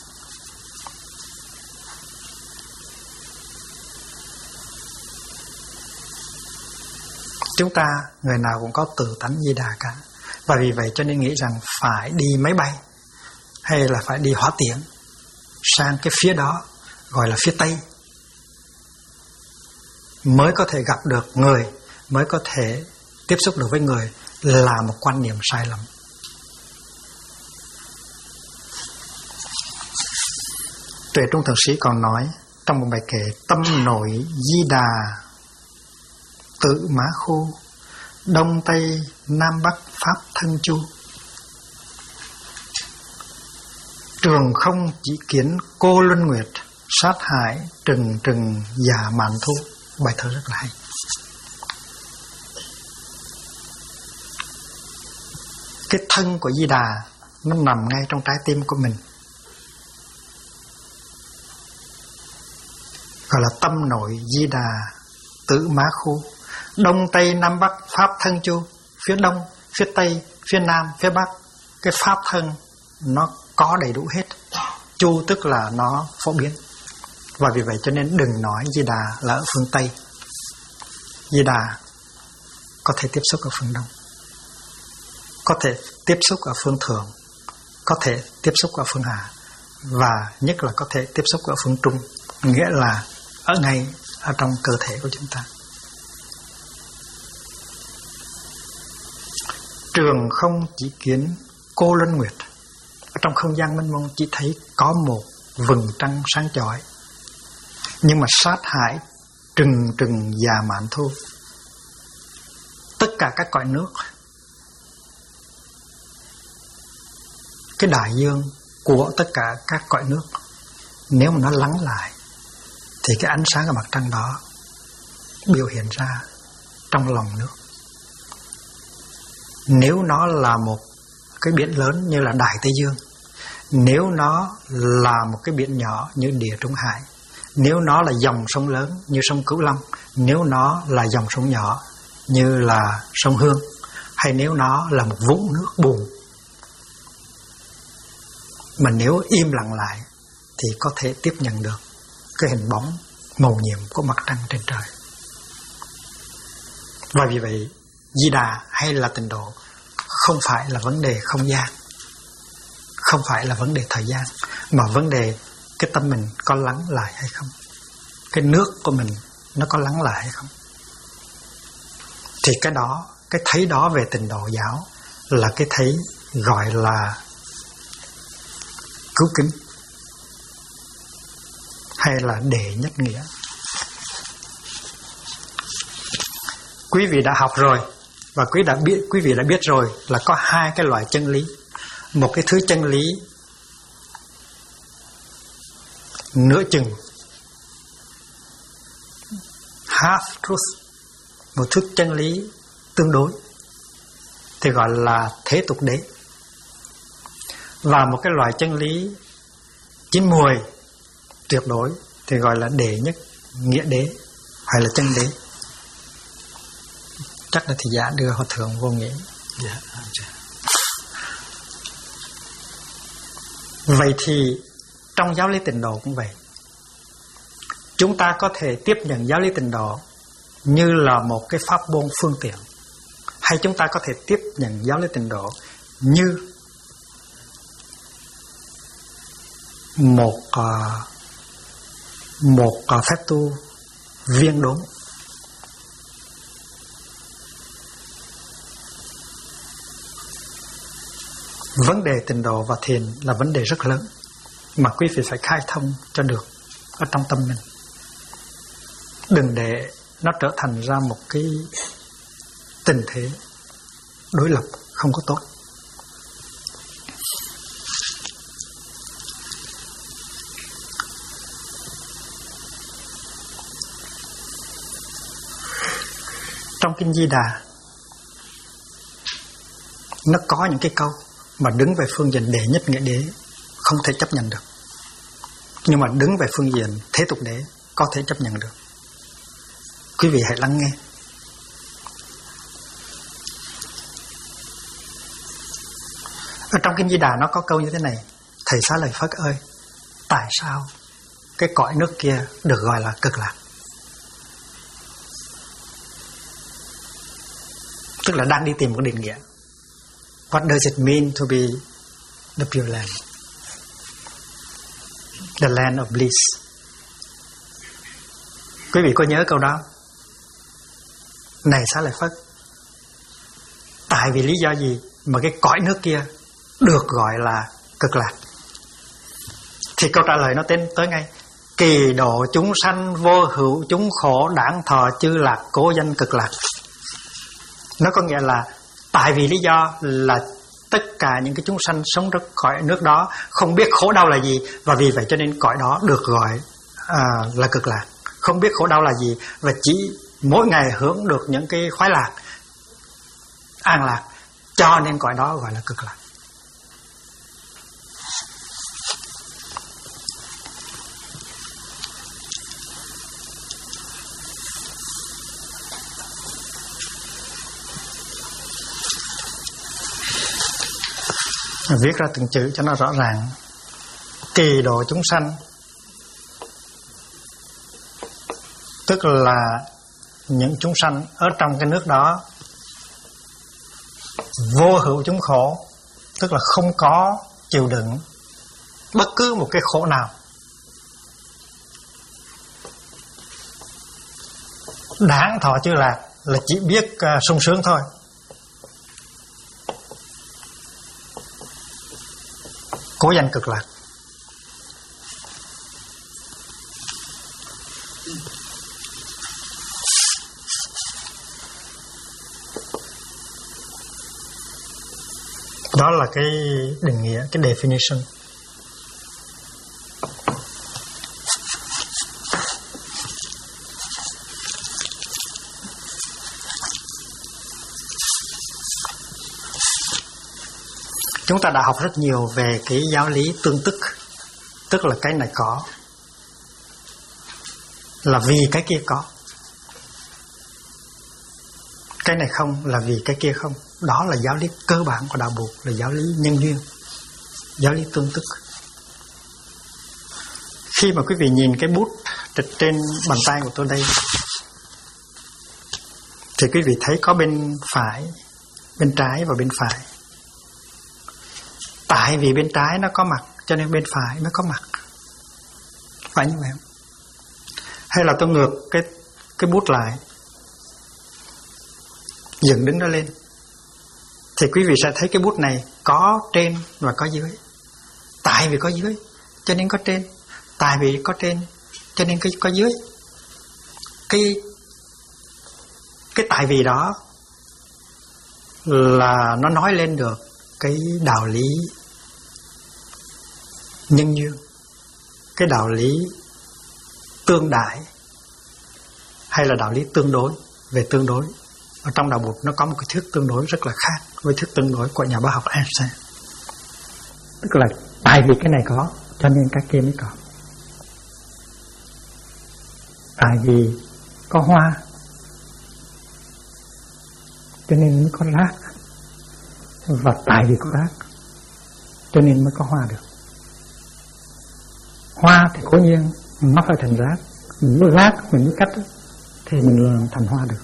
Chúng ta người nào cũng có tự tánh Di Đà cả. Và vì vậy cho nên nghĩ rằng phải đi máy bay hay là phải đi hỏa tiễn sang cái phía đó, gọi là phía Tây, mới có thể gặp được người, mới có thể tiếp xúc được với người, là một quan niệm sai lầm. Tuệ Trung Thượng Sĩ còn nói trong một bài kệ: tâm nội Di Đà tự mã khu, đông tây nam bắc pháp thân chu. Trường không chỉ kiến cô luân nguyệt, sát hại trừng trừng giả mạn thu. Bài thơ rất là hay. Cái thân của Di Đà nó nằm ngay trong trái tim của mình, gọi là tâm nội Di Đà tự mã khu, đông tây nam bắc pháp thân chu. Phía đông, phía tây phía nam, phía bắc, cái pháp thân nó có đầy đủ hết. Chu tức là nó phổ biến. Và vì vậy cho nên đừng nói Di Đà là ở phương Tây. Di Đà có thể tiếp xúc ở phương Đông, có thể tiếp xúc ở phương Thượng, có thể tiếp xúc ở phương Hạ, và nhất là có thể tiếp xúc ở phương Trung, nghĩa là ở ngay ở trong cơ thể của chúng ta. Trường không chỉ kiến cô luân nguyệt. Ở trong không gian mênh mông chỉ thấy có một vầng trăng sáng chói, nhưng mà sát hại trừng trừng già mạn thu. Tất cả các cõi nước, cái đại dương của tất cả các cõi nước, nếu mà nó lắng lại thì cái ánh sáng của mặt trăng đó biểu hiện ra trong lòng nước. Nếu nó là một cái biển lớn như là Đại Tây Dương, nếu nó là một cái biển nhỏ như Địa Trung Hải, nếu nó là dòng sông lớn như sông Cửu Long, nếu nó là dòng sông nhỏ như là sông Hương, hay nếu nó là một vũng nước bùn, mà nếu im lặng lại thì có thể tiếp nhận được cái hình bóng màu nhiệm của mặt trăng trên trời. Và vì vậy Di Đà hay là Tịnh độ không phải là vấn đề không gian, không phải là vấn đề thời gian, mà vấn đề cái tâm mình có lắng lại hay không, cái nước của mình nó có lắng lại hay không. Thì cái đó, cái thấy đó về Tịnh độ giáo là cái thấy gọi là cứu kính, hay là đệ nhất nghĩa. Quý vị đã học rồi, và quý vị đã biết rồi là có hai cái loại chân lý. Một cái thứ chân lý nửa chừng, half truth, một thứ chân lý tương đối thì gọi là thế tục đế. Và một cái loại chân lý chín mùi tuyệt đối thì gọi là đệ nhất nghĩa đế, hay là chân đế. Chắc là thị giả đưa Hòa Thượng vô nghĩa. Vậy thì trong giáo lý Tịnh độ cũng vậy. Chúng ta có thể tiếp nhận giáo lý Tịnh độ như là một cái pháp môn phương tiện, hay chúng ta có thể tiếp nhận giáo lý Tịnh độ như một phép tu viên đốn. Vấn đề Tịnh độ và thiền là vấn đề rất lớn mà quý vị phải khai thông cho được ở trong tâm mình. Đừng để nó trở thành ra một cái tình thế đối lập không có tốt. Trong Kinh Di Đà nó có những cái câu mà đứng về phương diện đệ nhất nghĩa đế không thể chấp nhận được, nhưng mà đứng về phương diện thế tục đế có thể chấp nhận được. Quý vị hãy lắng nghe. Ở trong Kinh Di Đà nó có câu như thế này: Thầy Xá Lợi Phất ơi, tại sao cái cõi nước kia được gọi là cực lạc? Tức là đang đi tìm một định nghĩa. What does it mean to be the Pure Land? The land of bliss. Quý vị có nhớ câu đó? Này Xá Lợi Phất, tại vì lý do gì mà cái cõi nước kia được gọi là cực lạc? Thì câu trả lời nó tới ngay: kỳ độ chúng sanh vô hữu chúng khổ đản thọ chư lạc cố danh cực lạc. Nó có nghĩa là tại vì lý do là tất cả những cái chúng sanh sống trong cõi nước đó không biết khổ đau là gì, và vì vậy cho nên cõi đó được gọi là cực lạc. Không biết khổ đau là gì và chỉ mỗi ngày hưởng được những cái khoái lạc, an lạc, cho nên cõi đó gọi là cực lạc. Viết ra từng chữ cho nó rõ ràng. Kỳ độ chúng sanh, tức là những chúng sanh ở trong cái nước đó. Vô hữu chúng khổ, tức là không có chịu đựng bất cứ một cái khổ nào. Đáng thọ chư lạc là chỉ biết sung sướng thôi. Cố danh cực lạc. Đó là cái định nghĩa, cái definition. Chúng ta đã học rất nhiều về cái giáo lý tương tức, tức là cái này có là vì cái kia có, cái này không là vì cái kia không. Đó là giáo lý cơ bản của đạo Phật, là giáo lý nhân duyên, giáo lý tương tức. Khi mà quý vị nhìn cái bút trên bàn tay của tôi đây, thì quý vị thấy có bên phải, bên trái và bên phải. Tại vì bên trái nó có mặt cho nên bên phải mới có mặt, phải như vậy không? Hay là tôi ngược cái bút lại, dựng đứng nó lên, thì quý vị sẽ thấy cái bút này có trên và có dưới. Tại vì có dưới cho nên có trên, tại vì có trên cho nên có dưới. Cái tại vì đó là nó nói lên được cái đạo lý nhân duyên, cái đạo lý tương đại, hay là đạo lý tương đối. Về tương đối, ở trong đạo Bụt nó có một cái thuyết tương đối rất là khác với thuyết tương đối của nhà bác học Einstein. Tức là tại vì cái này có cho nên cái kia mới có. Tại vì có hoa cho nên mới có rác, và tại vì có rác cho nên mới có hoa được. Hoa thì cố nhiên nó phải thành rác, mình mới rác mình mới cắt thì mình làm thành hoa được.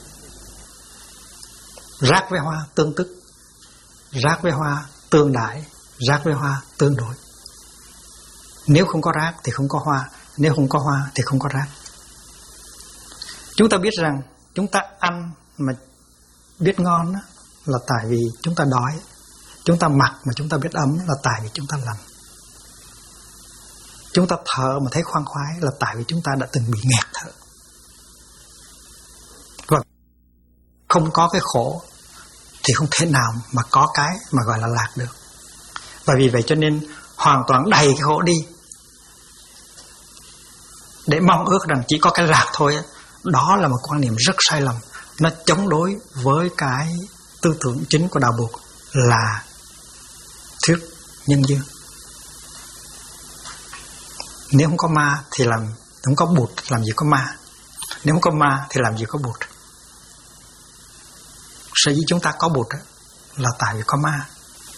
Rác với hoa tương tức, rác với hoa tương đại, rác với hoa tương đối. Nếu không có rác thì không có hoa, nếu không có hoa thì không có rác. Chúng ta biết rằng chúng ta ăn mà biết ngon đó, là tại vì chúng ta đói. Chúng ta mặc mà chúng ta biết ấm là tại vì chúng ta lạnh. Chúng ta thở mà thấy khoan khoái là tại vì chúng ta đã từng bị nghẹt thở. Và không có cái khổ thì không thể nào mà có cái mà gọi là lạc được. Và vì vậy cho nên hoàn toàn đầy cái khổ đi để mong ước rằng chỉ có cái lạc thôi. Đó là một quan niệm rất sai lầm. Nó chống đối với cái tư tưởng chính của đạo Phật là thuyết nhân duyên. Nếu không có ma thì không có Bụt làm gì có ma. Nếu không có ma thì làm gì có Bụt. Sở dĩ chúng ta có Bụt là tại vì có ma.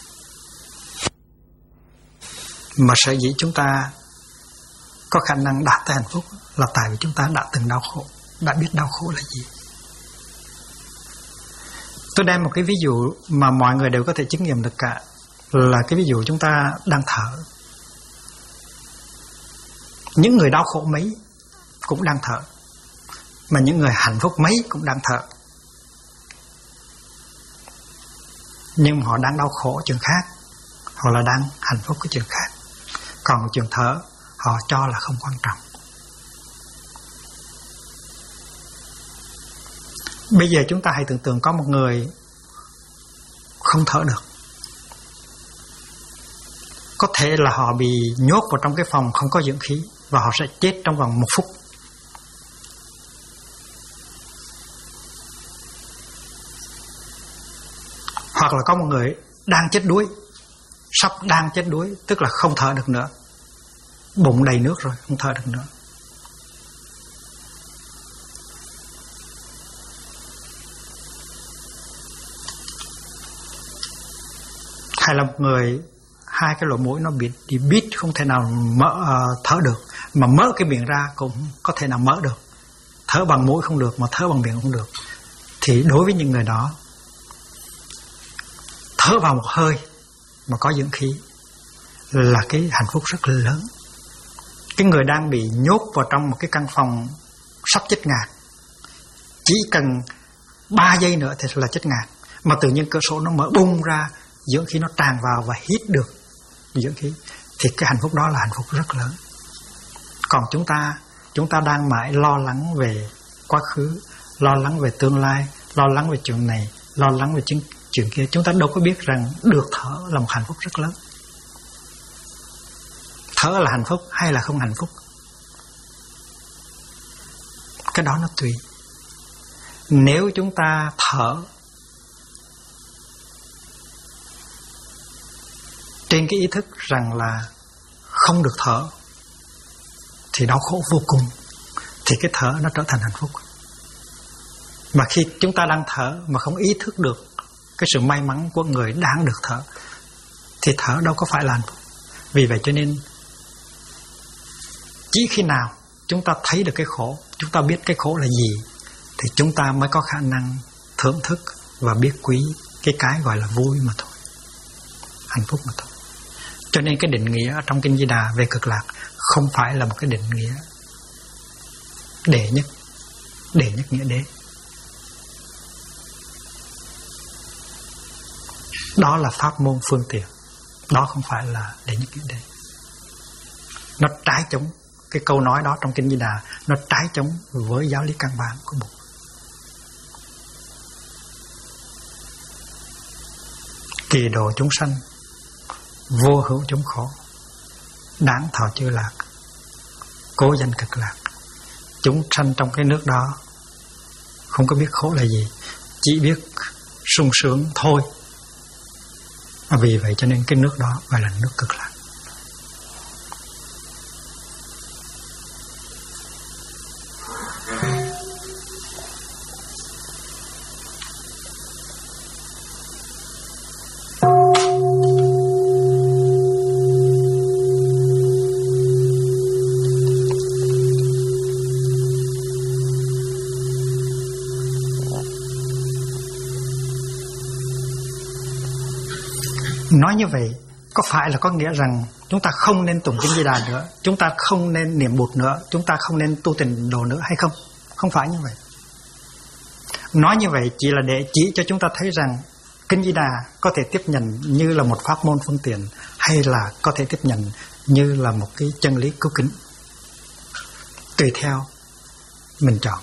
Mà sở dĩ chúng ta có khả năng đạt tới hạnh phúc là tại vì chúng ta đã từng đau khổ, đã biết đau khổ là gì. Tôi đem một cái ví dụ mà mọi người đều có thể chứng nghiệm được cả, là cái ví dụ chúng ta đang thở. Những người đau khổ mấy cũng đang thở, mà những người hạnh phúc mấy cũng đang thở. Nhưng họ đang đau khổ chuyện khác, hoặc là đang hạnh phúc cái chuyện khác. Còn chuyện thở họ cho là không quan trọng. Bây giờ chúng ta hãy tưởng tượng có một người không thở được. Có thể là họ bị nhốt vào trong cái phòng không có dưỡng khí, và họ sẽ chết trong vòng 1 phút. Hoặc là có một người đang chết đuối, sắp đang chết đuối, tức là không thở được nữa, bụng đầy nước rồi, không thở được nữa. hay là một người hai cái lỗ mũi nó bị bít, không thể nào thở được, mà mở cái miệng ra cũng có thể nào mở được. Thở bằng mũi không được mà thở bằng miệng không được. Thì đối với những người đó, thở vào một hơi mà có dưỡng khí là cái hạnh phúc rất lớn. Cái người đang bị nhốt vào trong một cái căn phòng sắp chết ngạt, chỉ cần 3 giây nữa thì là chết ngạt, mà tự nhiên cửa sổ nó mở bung ra, dưỡng khí nó tràn vào và hít được dưỡng khí, thì cái hạnh phúc đó là hạnh phúc rất lớn. Còn chúng ta đang mãi lo lắng về quá khứ, lo lắng về tương lai, lo lắng về chuyện này, lo lắng về chuyện kia. Chúng ta đâu có biết rằng được thở là một hạnh phúc rất lớn. Thở là hạnh phúc hay là không hạnh phúc, cái đó nó tùy. Nếu chúng ta thở trên cái ý thức rằng là không được thở thì đau khổ vô cùng, thì cái thở nó trở thành hạnh phúc. Mà khi chúng ta đang thở mà không ý thức được cái sự may mắn của người đang được thở thì thở đâu có phải là hạnh phúc. Vì vậy cho nên chỉ khi nào chúng ta thấy được cái khổ, chúng ta biết cái khổ là gì, thì chúng ta mới có khả năng thưởng thức và biết quý cái gọi là vui mà thôi, hạnh phúc mà thôi. Cho nên cái định nghĩa ở trong Kinh Di Đà về cực lạc không phải là một cái định nghĩa đệ nhất nghĩa đế. Đó là pháp môn phương tiện, đó không phải là đệ nhất nghĩa đế. Nó trái chống, cái câu nói đó trong Kinh Di Đà nó trái chống với giáo lý căn bản của Bụt. Kỳ độ chúng sanh, vô hữu chúng khổ, đáng thọ chư lạc, cố danh cực lạc. Chúng sanh trong cái nước đó không có biết khổ là gì, chỉ biết sung sướng thôi. Vì vậy cho nên cái nước đó gọi là nước cực lạc. Nói như vậy có phải là có nghĩa rằng chúng ta không nên tụng Kinh Di Đà nữa, chúng ta không nên niệm Bụt nữa, chúng ta không nên tu tịnh độ nữa hay không? Không phải như vậy. Nói như vậy chỉ là để chỉ cho chúng ta thấy rằng Kinh Di Đà có thể tiếp nhận như là một pháp môn phương tiện, hay là có thể tiếp nhận như là một cái chân lý cứu kính, tùy theo mình chọn.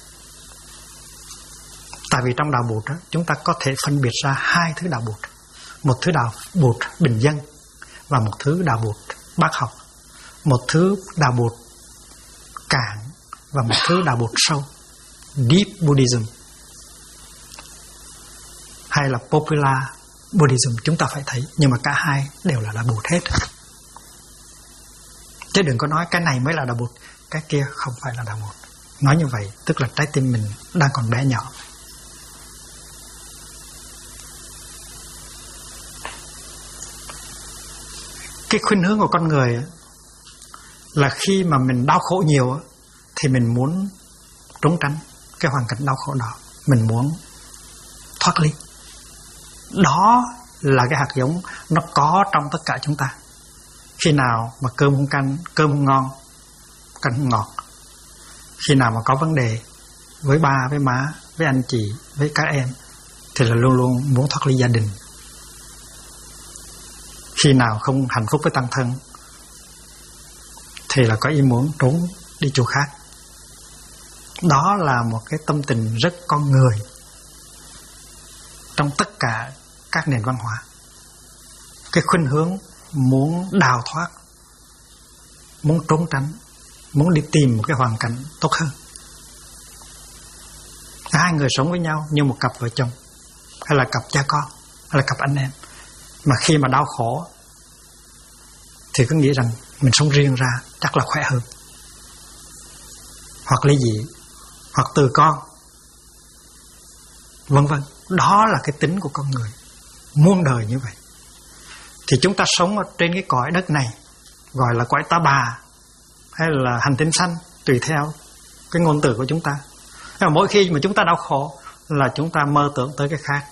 Tại vì trong đạo Bụt đó, chúng ta có thể phân biệt ra hai thứ đạo Bụt. Một thứ đạo Bụt bình dân và một thứ đạo Bụt bác học. Một thứ đạo Bụt cạn và một thứ đạo Bụt sâu, Deep Buddhism, hay là Popular Buddhism, chúng ta phải thấy. Nhưng mà cả hai đều là đạo Bụt hết. Chứ đừng có nói cái này mới là đạo Bụt, cái kia không phải là đạo Bụt. Nói như vậy tức là trái tim mình đang còn bé nhỏ. Cái khuynh hướng của con người là khi mà mình đau khổ nhiều thì mình muốn trốn tránh cái hoàn cảnh đau khổ đó, mình muốn thoát ly. Đó là cái hạt giống nó có trong tất cả chúng ta. Khi nào mà cơm không canh, cơm không ngon, canh không ngọt, khi nào mà có vấn đề với ba, với má, với anh chị, với các em thì là luôn luôn muốn thoát ly gia đình. Khi nào không hạnh phúc với tăng thân thì là có ý muốn trốn đi chỗ khác. Đó là một cái tâm tình rất con người trong tất cả các nền văn hóa. Cái khuynh hướng muốn đào thoát, muốn trốn tránh, muốn đi tìm một cái hoàn cảnh tốt hơn. Hai người sống với nhau như một cặp vợ chồng, hay là cặp cha con, hay là cặp anh em, mà khi mà đau khổ thì cứ nghĩ rằng mình sống riêng ra chắc là khỏe hơn, hoặc ly dị, hoặc từ con, vân vân. Đó là cái tính của con người muôn đời như vậy. thì chúng ta sống ở trên cái cõi đất này gọi là cõi Ta Bà hay là hành tinh xanh, tùy theo cái ngôn từ của chúng ta. Nhưng mà mỗi khi mà chúng ta đau khổ là chúng ta mơ tưởng tới cái khác,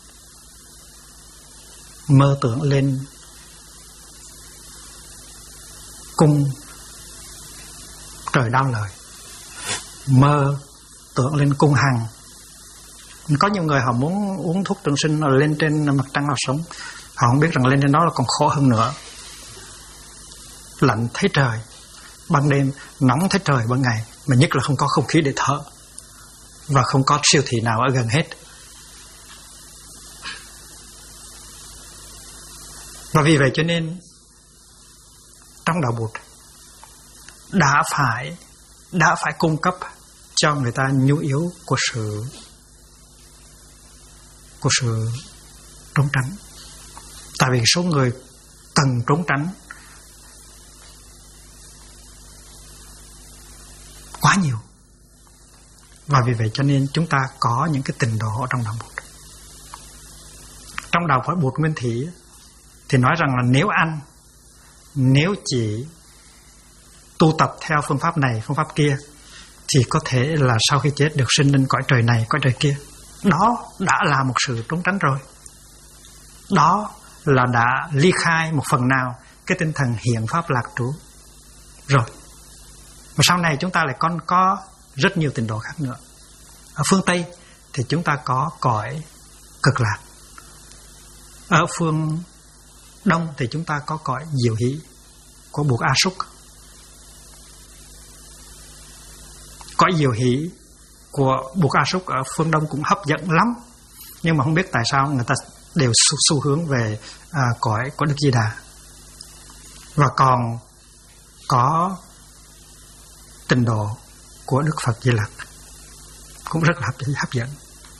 mơ tưởng lên cung trời đau lời, mơ tưởng lên cung hằng. Có nhiều người họ muốn uống thuốc trường sinh lên trên mặt trăng họ sống, họ không biết rằng lên trên đó là còn khổ hơn nữa. Lạnh thấy trời ban đêm, nóng thấy trời ban ngày, mà nhất là không có không khí để thở và không có siêu thị nào ở gần hết. Và vì vậy cho nên trong đạo Bụt đã phải cung cấp cho người ta nhu yếu của sự trốn tránh. Tại vì số người cần trốn tránh quá nhiều. Và vì vậy cho nên chúng ta có những cái tịnh độ ở trong đạo Bụt. Trong đạo Phật Bụt Nguyên Thủy thì nói rằng là nếu chỉ tu tập theo phương pháp này, phương pháp kia, thì có thể là sau khi chết được sinh lên cõi trời này, cõi trời kia. Đó đã là một sự trốn tránh rồi. Đó là đã ly khai một phần nào cái tinh thần hiện pháp lạc trú rồi. Và sau này chúng ta lại còn có rất nhiều tịnh độ khác nữa. Ở phương Tây thì chúng ta có cõi cực lạc. Ở phương Đông thì chúng ta có cõi diệu hỷ của Bụt A Súc. Cõi diệu hỷ của Bụt A Súc ở phương Đông cũng hấp dẫn lắm, nhưng mà không biết tại sao người ta đều xu hướng về cõi của Đức Di Đà. Và còn có tịnh độ của Đức Phật Di Lặc cũng rất là hấp dẫn.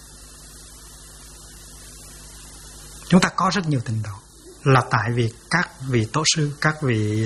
Chúng ta có rất nhiều tịnh độ là tại vì các vị tổ sư, các vị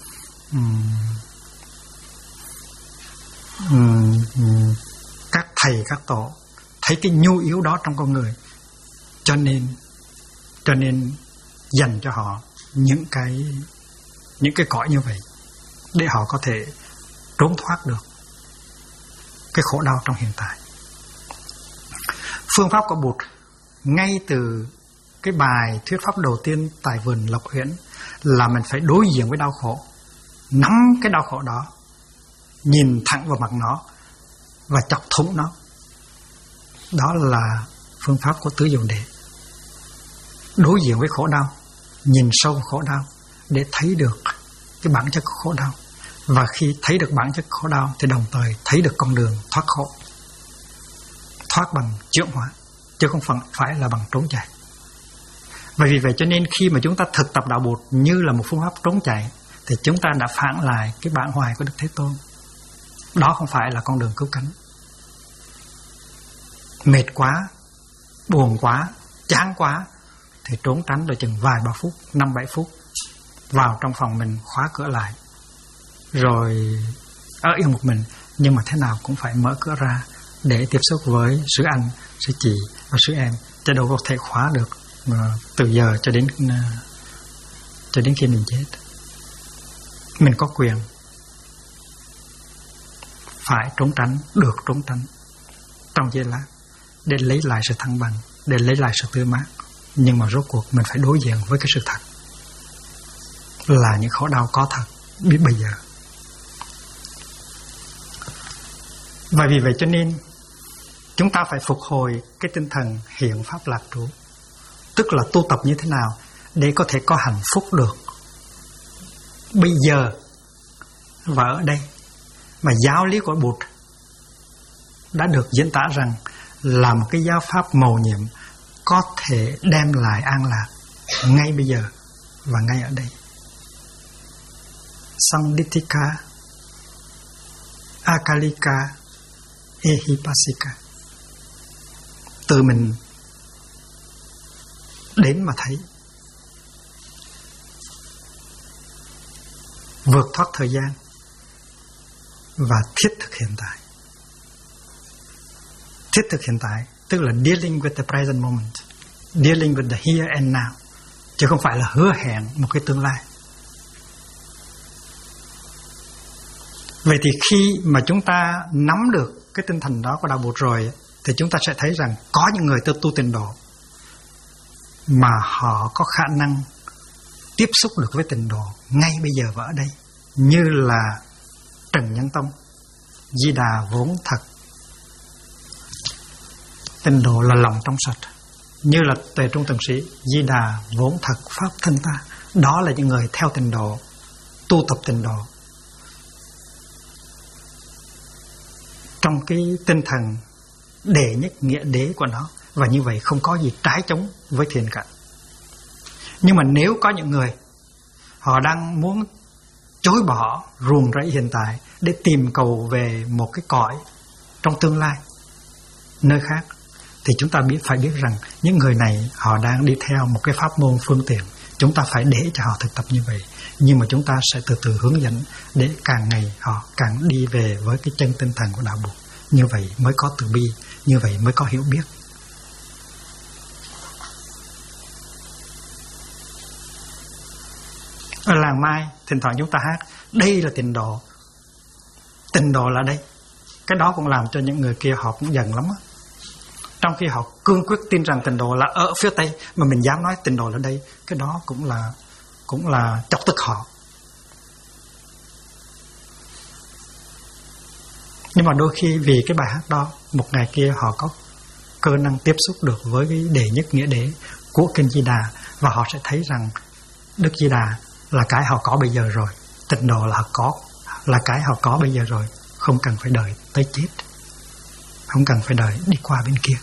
các thầy, các tổ thấy cái nhu yếu đó trong con người, cho nên dành cho họ những cái cõi như vậy để họ có thể trốn thoát được cái khổ đau trong hiện tại. Phương pháp của Bụt ngay từ cái bài thuyết pháp đầu tiên tại vườn Lộc Uyển là mình phải đối diện với đau khổ, nắm cái đau khổ đó, nhìn thẳng vào mặt nó và chọc thủng nó. Đó là phương pháp của Tứ Diệu Đế. Đối diện với khổ đau, nhìn sâu vào khổ đau để thấy được cái bản chất của khổ đau. Và khi thấy được bản chất khổ đau thì đồng thời thấy được con đường thoát khổ. Thoát bằng chuyển hóa, chứ không phải là bằng trốn chạy. Và vì vậy cho nên khi mà chúng ta thực tập đạo Bụt như là một phương pháp trốn chạy thì chúng ta đã phản lại cái bản hoài của Đức Thế Tôn. Đó không phải là con đường cứu cánh. Mệt quá, buồn quá, chán quá thì trốn tránh rồi chừng vài ba phút, 5-7 phút, vào trong phòng mình khóa cửa lại, rồi ở yên một mình. Nhưng mà thế nào cũng phải mở cửa ra để tiếp xúc với sư anh, sư chị và sư em, chứ đâu có thể khóa được từ giờ cho đến khi mình chết. Mình có quyền phải trốn tránh, được trốn tránh trong giây lát để lấy lại sự thăng bằng, để lấy lại sự tươi mát. Nhưng mà rốt cuộc mình phải đối diện với cái sự thật là những khổ đau có thật biết bây giờ. Và vì vậy cho nên chúng ta phải phục hồi cái tinh thần hiện pháp lạc trú, tức là tu tập như thế nào để có thể có hạnh phúc được bây giờ và ở đây. Mà giáo lý của Bụt đã được diễn tả rằng là một cái giáo pháp mầu nhiệm có thể đem lại an lạc ngay bây giờ và ngay ở đây. Samdittika Akalika Ehipasika. Từ mình đến mà thấy, vượt thoát thời gian và thiết thực hiện tại. Thiết thực hiện tại tức là dealing with the present moment, dealing with the here and now, chứ không phải là hứa hẹn một cái tương lai. Vậy thì khi mà chúng ta nắm được cái tinh thần đó của đạo Bụt rồi, thì chúng ta sẽ thấy rằng có những người tu tịnh độ mà họ có khả năng tiếp xúc được với tịnh độ ngay bây giờ và ở đây, như là Trần Nhân Tông: Di Đà vốn thật, tịnh độ là lòng trong sạch. Như là Tuệ Trung Tần Sĩ: Di Đà vốn thật pháp thân ta. Đó là những người theo tịnh độ, tu tập tịnh độ, trong cái tinh thần đệ nhất nghĩa đế của nó, và như vậy không có gì trái chống với thiền cả. Nhưng mà nếu có những người họ đang muốn chối bỏ ruồng rẫy hiện tại để tìm cầu về một cái cõi trong tương lai nơi khác, thì chúng ta phải biết rằng những người này họ đang đi theo một cái pháp môn phương tiện. Chúng ta phải để cho họ thực tập như vậy, nhưng mà chúng ta sẽ từ từ hướng dẫn để càng ngày họ càng đi về với cái chân tinh thần của đạo Bụt. Như vậy mới có từ bi, như vậy mới có hiểu biết. Ở làng Mai thỉnh thoảng chúng ta hát đây là tịnh độ, tịnh độ là đây. Cái đó cũng làm cho những người kia họ cũng giận lắm á. Trong khi họ cương quyết tin rằng tịnh độ là ở phía Tây, mà mình dám nói tịnh độ là đây, cái đó cũng là chọc tức họ. Nhưng mà đôi khi vì cái bài hát đó, một ngày kia họ có cơ năng tiếp xúc được với cái đệ nhất nghĩa đế của Kinh Di Đà, và họ sẽ thấy rằng Đức Di Đà là cái họ có bây giờ rồi, tịnh độ là cái họ có bây giờ rồi, không cần phải đợi tới chết, không cần phải đợi đi qua bên kia.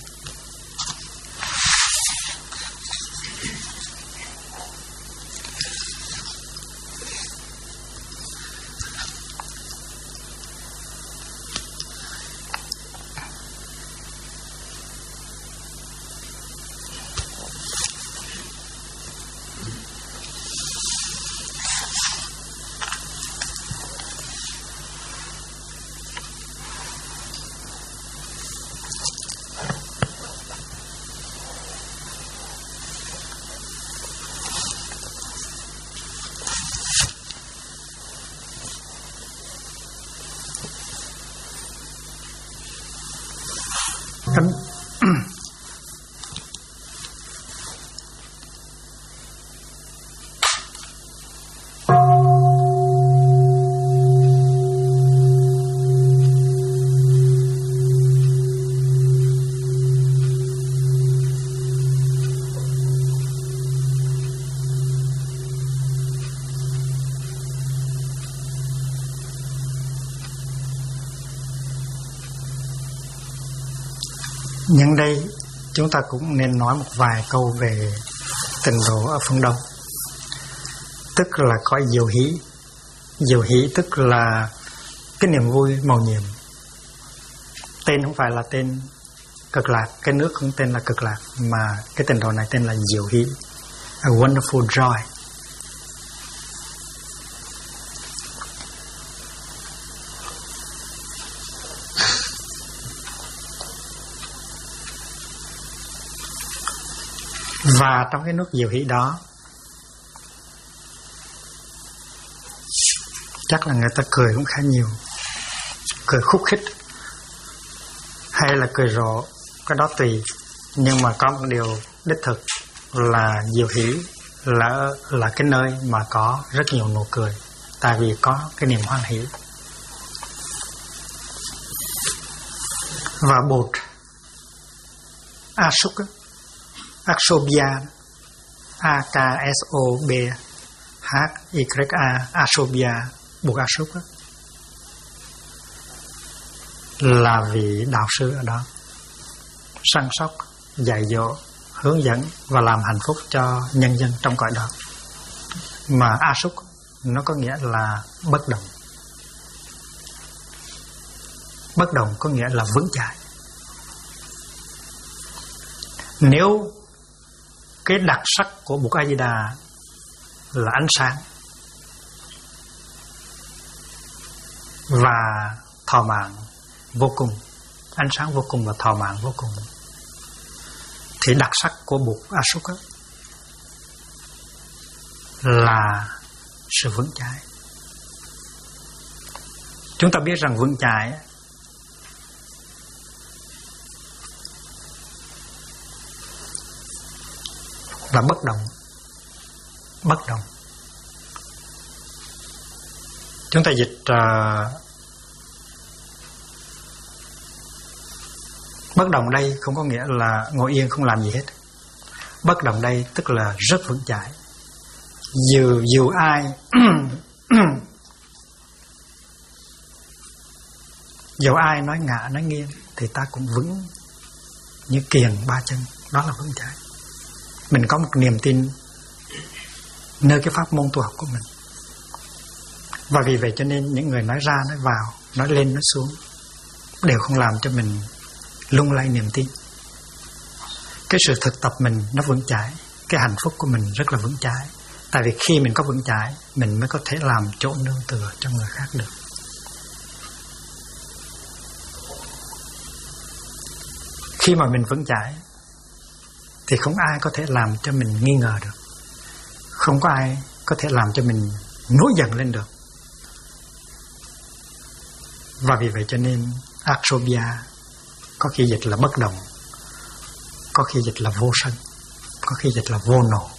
Nhân đây chúng ta cũng nên nói một vài câu về tịnh độ ở phương Đông. Tức là có diệu hỷ. Diệu hỷ tức là cái niềm vui màu nhiệm. Tên không phải là tên Cực Lạc, cái nước cũng tên là Cực Lạc, mà cái tịnh độ này tên là diệu hỷ, a wonderful joy. Và trong cái nước diệu hỷ đó, chắc là người ta cười cũng khá nhiều, cười khúc khích hay là cười rộ, cái đó tùy. Nhưng mà có một điều đích thực là diệu hỷ là cái nơi mà có rất nhiều nụ cười, tại vì có cái niềm hoan hỷ. Và Bụt Ashoka, Akshobhya, A-K-S-O-B-H-Y-A, Akshobhya, Bụt Ashoka là vị đạo sư ở đó, săn sóc, dạy dỗ, hướng dẫn và làm hạnh phúc cho nhân dân trong cõi đó. Mà Asuk nó có nghĩa là bất động. Bất động có nghĩa là vững chãi. Nếu cái đặc sắc của Bụt A Di Đà là ánh sáng và thọ mạng vô cùng, ánh sáng vô cùng và thọ mạng vô cùng, thì đặc sắc của Bụt Ashoka là sự vững chãi. Chúng ta biết rằng vững chãi là bất động. Bất động. Chúng ta dịch bất động đây không có nghĩa là ngồi yên không làm gì hết. Bất động đây tức là rất vững chãi. Dù ai dù ai nói ngã nói nghiêng thì ta cũng vững như kiềng ba chân. Đó là vững chãi. Mình có một niềm tin nơi cái pháp môn tu học của mình. Và vì vậy cho nên những người nói ra nói vào, nói lên nói xuống đều không làm cho mình lung lay niềm tin. Cái sự thực tập mình nó vững chãi, cái hạnh phúc của mình rất là vững chãi. Tại vì khi mình có vững chãi, mình mới có thể làm chỗ nương tựa cho người khác được. Khi mà mình vững chãi thì không ai có thể làm cho mình nghi ngờ được. Không có ai có thể làm cho mình nổi giận lên được. Và vì vậy cho nên Aksobhya có khi dịch là bất động, có khi dịch là vô sân, có khi dịch là vô nộ.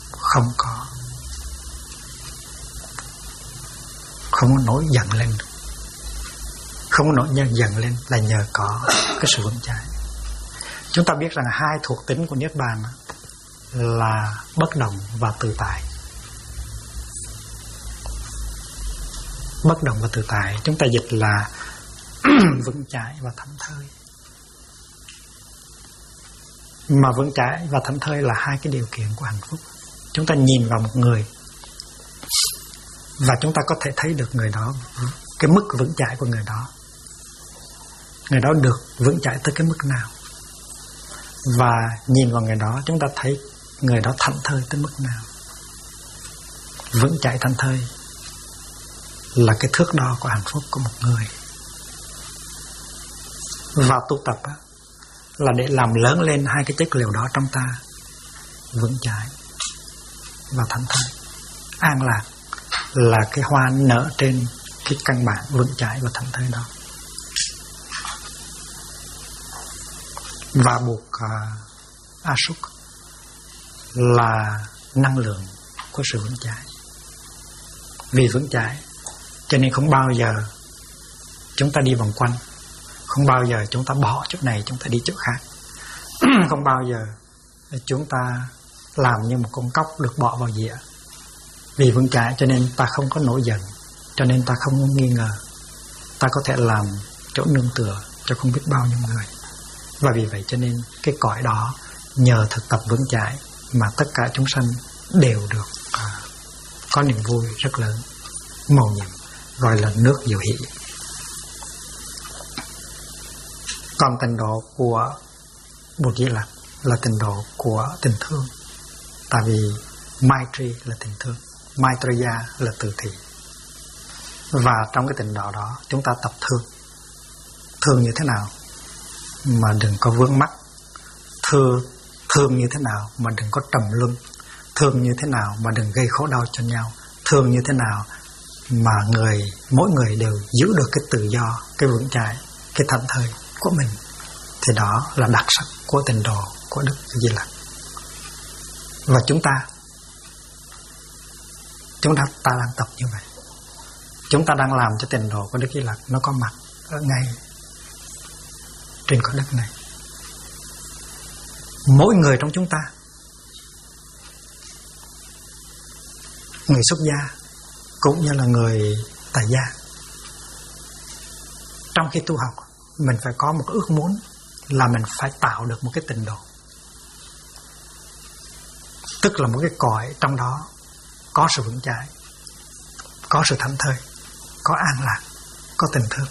Không có nổi giận lên được. Không có nổi giận lên là nhờ có cái sự vững chãi. Chúng ta biết rằng hai thuộc tính của Niết Bàn là bất động và tự tại. Bất động và tự tại chúng ta dịch là vững chãi và thảnh thơi. Mà vững chãi và thảnh thơi là hai cái điều kiện của hạnh phúc. Chúng ta nhìn vào một người và chúng ta có thể thấy được người đó, cái mức vững chãi của người đó. Người đó được vững chãi tới cái mức nào. Và nhìn vào người đó chúng ta thấy người đó thảnh thơi tới mức nào. Vững chãi thảnh thơi là cái thước đo của hạnh phúc của một người. Và tu tập là để làm lớn lên hai cái chất liệu đó trong ta: vững chãi và thảnh thơi. An lạc là cái hoa nở trên cái căn bản vững chãi và thảnh thơi đó. Và buộc Asuk là năng lượng của sự vững chãi. Vì vững chãi cho nên không bao giờ chúng ta đi vòng quanh, không bao giờ chúng ta bỏ chỗ này chúng ta đi chỗ khác, không bao giờ chúng ta làm như một con cóc được bỏ vào dĩa. Vì vững chãi cho nên ta không có nổi giận, cho nên ta không có nghi ngờ, ta có thể làm chỗ nương tựa cho không biết bao nhiêu người. Và vì vậy cho nên cái cõi đó nhờ thực tập vững chãi mà tất cả chúng sanh đều được có niềm vui rất lớn, mầu nhiệm, gọi là nước diệu hỷ. Còn tịnh độ của Bụt Di Lặc là tịnh độ của tình thương. Tại vì Maitri là tình thương, Maitreya là từ thị. Và trong cái tịnh độ đó chúng ta tập thương. Thương như thế nào mà đừng có vướng mắc, thương như thế nào mà đừng có trầm luân, thương như thế nào mà đừng gây khổ đau cho nhau, thương như thế nào mà mỗi người đều giữ được cái tự do, cái vững chãi, cái thảnh thơi của mình. Thì đó là đặc sắc của tịnh độ của Đức Di Lặc. Và chúng ta đang tập như vậy. Chúng ta đang làm cho tịnh độ của Đức Di Lặc nó có mặt ở ngay trên cõi đất này. Mỗi người trong chúng ta, người xuất gia cũng như là người tại gia, trong khi tu học mình phải có một ước muốn là mình phải tạo được một cái tịnh độ, tức là một cái cõi trong đó có sự vững chãi, có sự thảnh thơi, có an lạc, có tình thương.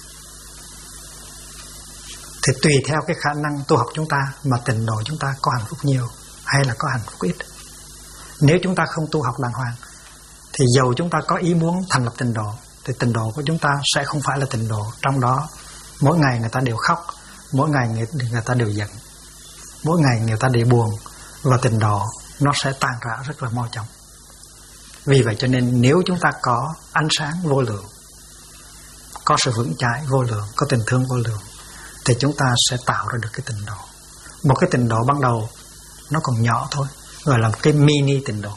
Thì tùy theo cái khả năng tu học chúng ta mà tịnh độ chúng ta có hạnh phúc nhiều hay là có hạnh phúc ít. Nếu chúng ta không tu học đàng hoàng thì dầu chúng ta có ý muốn thành lập tịnh độ thì tịnh độ của chúng ta sẽ không phải là tịnh độ. Trong đó mỗi ngày người ta đều khóc, mỗi ngày người ta đều giận, mỗi ngày người ta đều buồn, và tịnh độ nó sẽ tan rã rất là mau chóng. Vì vậy cho nên nếu chúng ta có ánh sáng vô lượng, có sự vững chãi vô lượng, có tình thương vô lượng, thì chúng ta sẽ tạo ra được cái tịnh độ. Một cái tịnh độ ban đầu nó còn nhỏ thôi, gọi là một cái mini tịnh độ.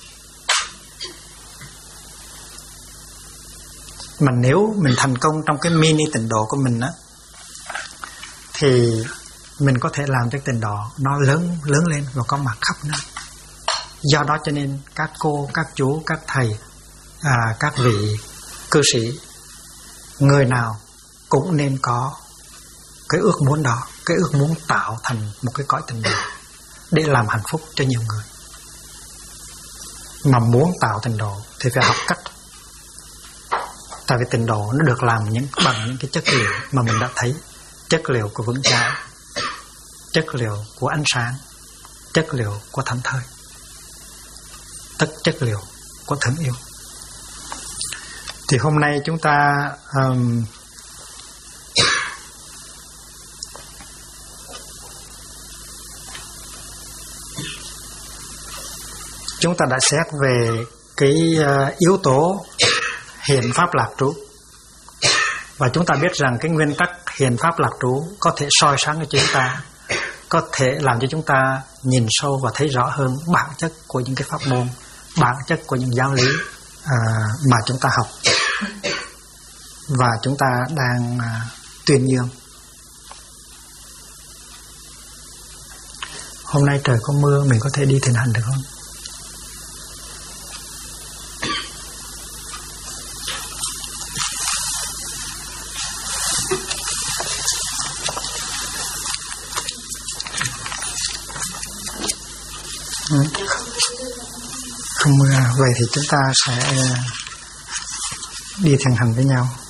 Mà nếu mình thành công trong cái mini tịnh độ của mình á, thì mình có thể làm cho tịnh độ nó lớn lên và có mặt khắp nơi. Do đó cho nên các cô, các chú, các thầy, các vị cư sĩ, người nào cũng nên có cái ước muốn đó, cái ước muốn tạo thành một cái cõi tịnh độ để làm hạnh phúc cho nhiều người. Mà muốn tạo tịnh độ thì phải học cách. Tại vì tịnh độ nó được làm bằng những cái chất liệu mà mình đã thấy. Chất liệu của vững chãi, chất liệu của ánh sáng, chất liệu của thảnh thơi, chất liệu của thương yêu. Thì hôm nay chúng ta đã xét về cái yếu tố hiện pháp lạc trú. Và chúng ta biết rằng cái nguyên tắc hiện pháp lạc trú có thể soi sáng cho chúng ta, có thể làm cho chúng ta nhìn sâu và thấy rõ hơn bản chất của những cái pháp môn, bản chất của những giáo lý mà chúng ta học và chúng ta đang tuyên dương. Hôm nay trời có mưa, mình có thể đi thiền hành được không? Không mưa, vậy thì chúng ta sẽ đi thiền hành với nhau.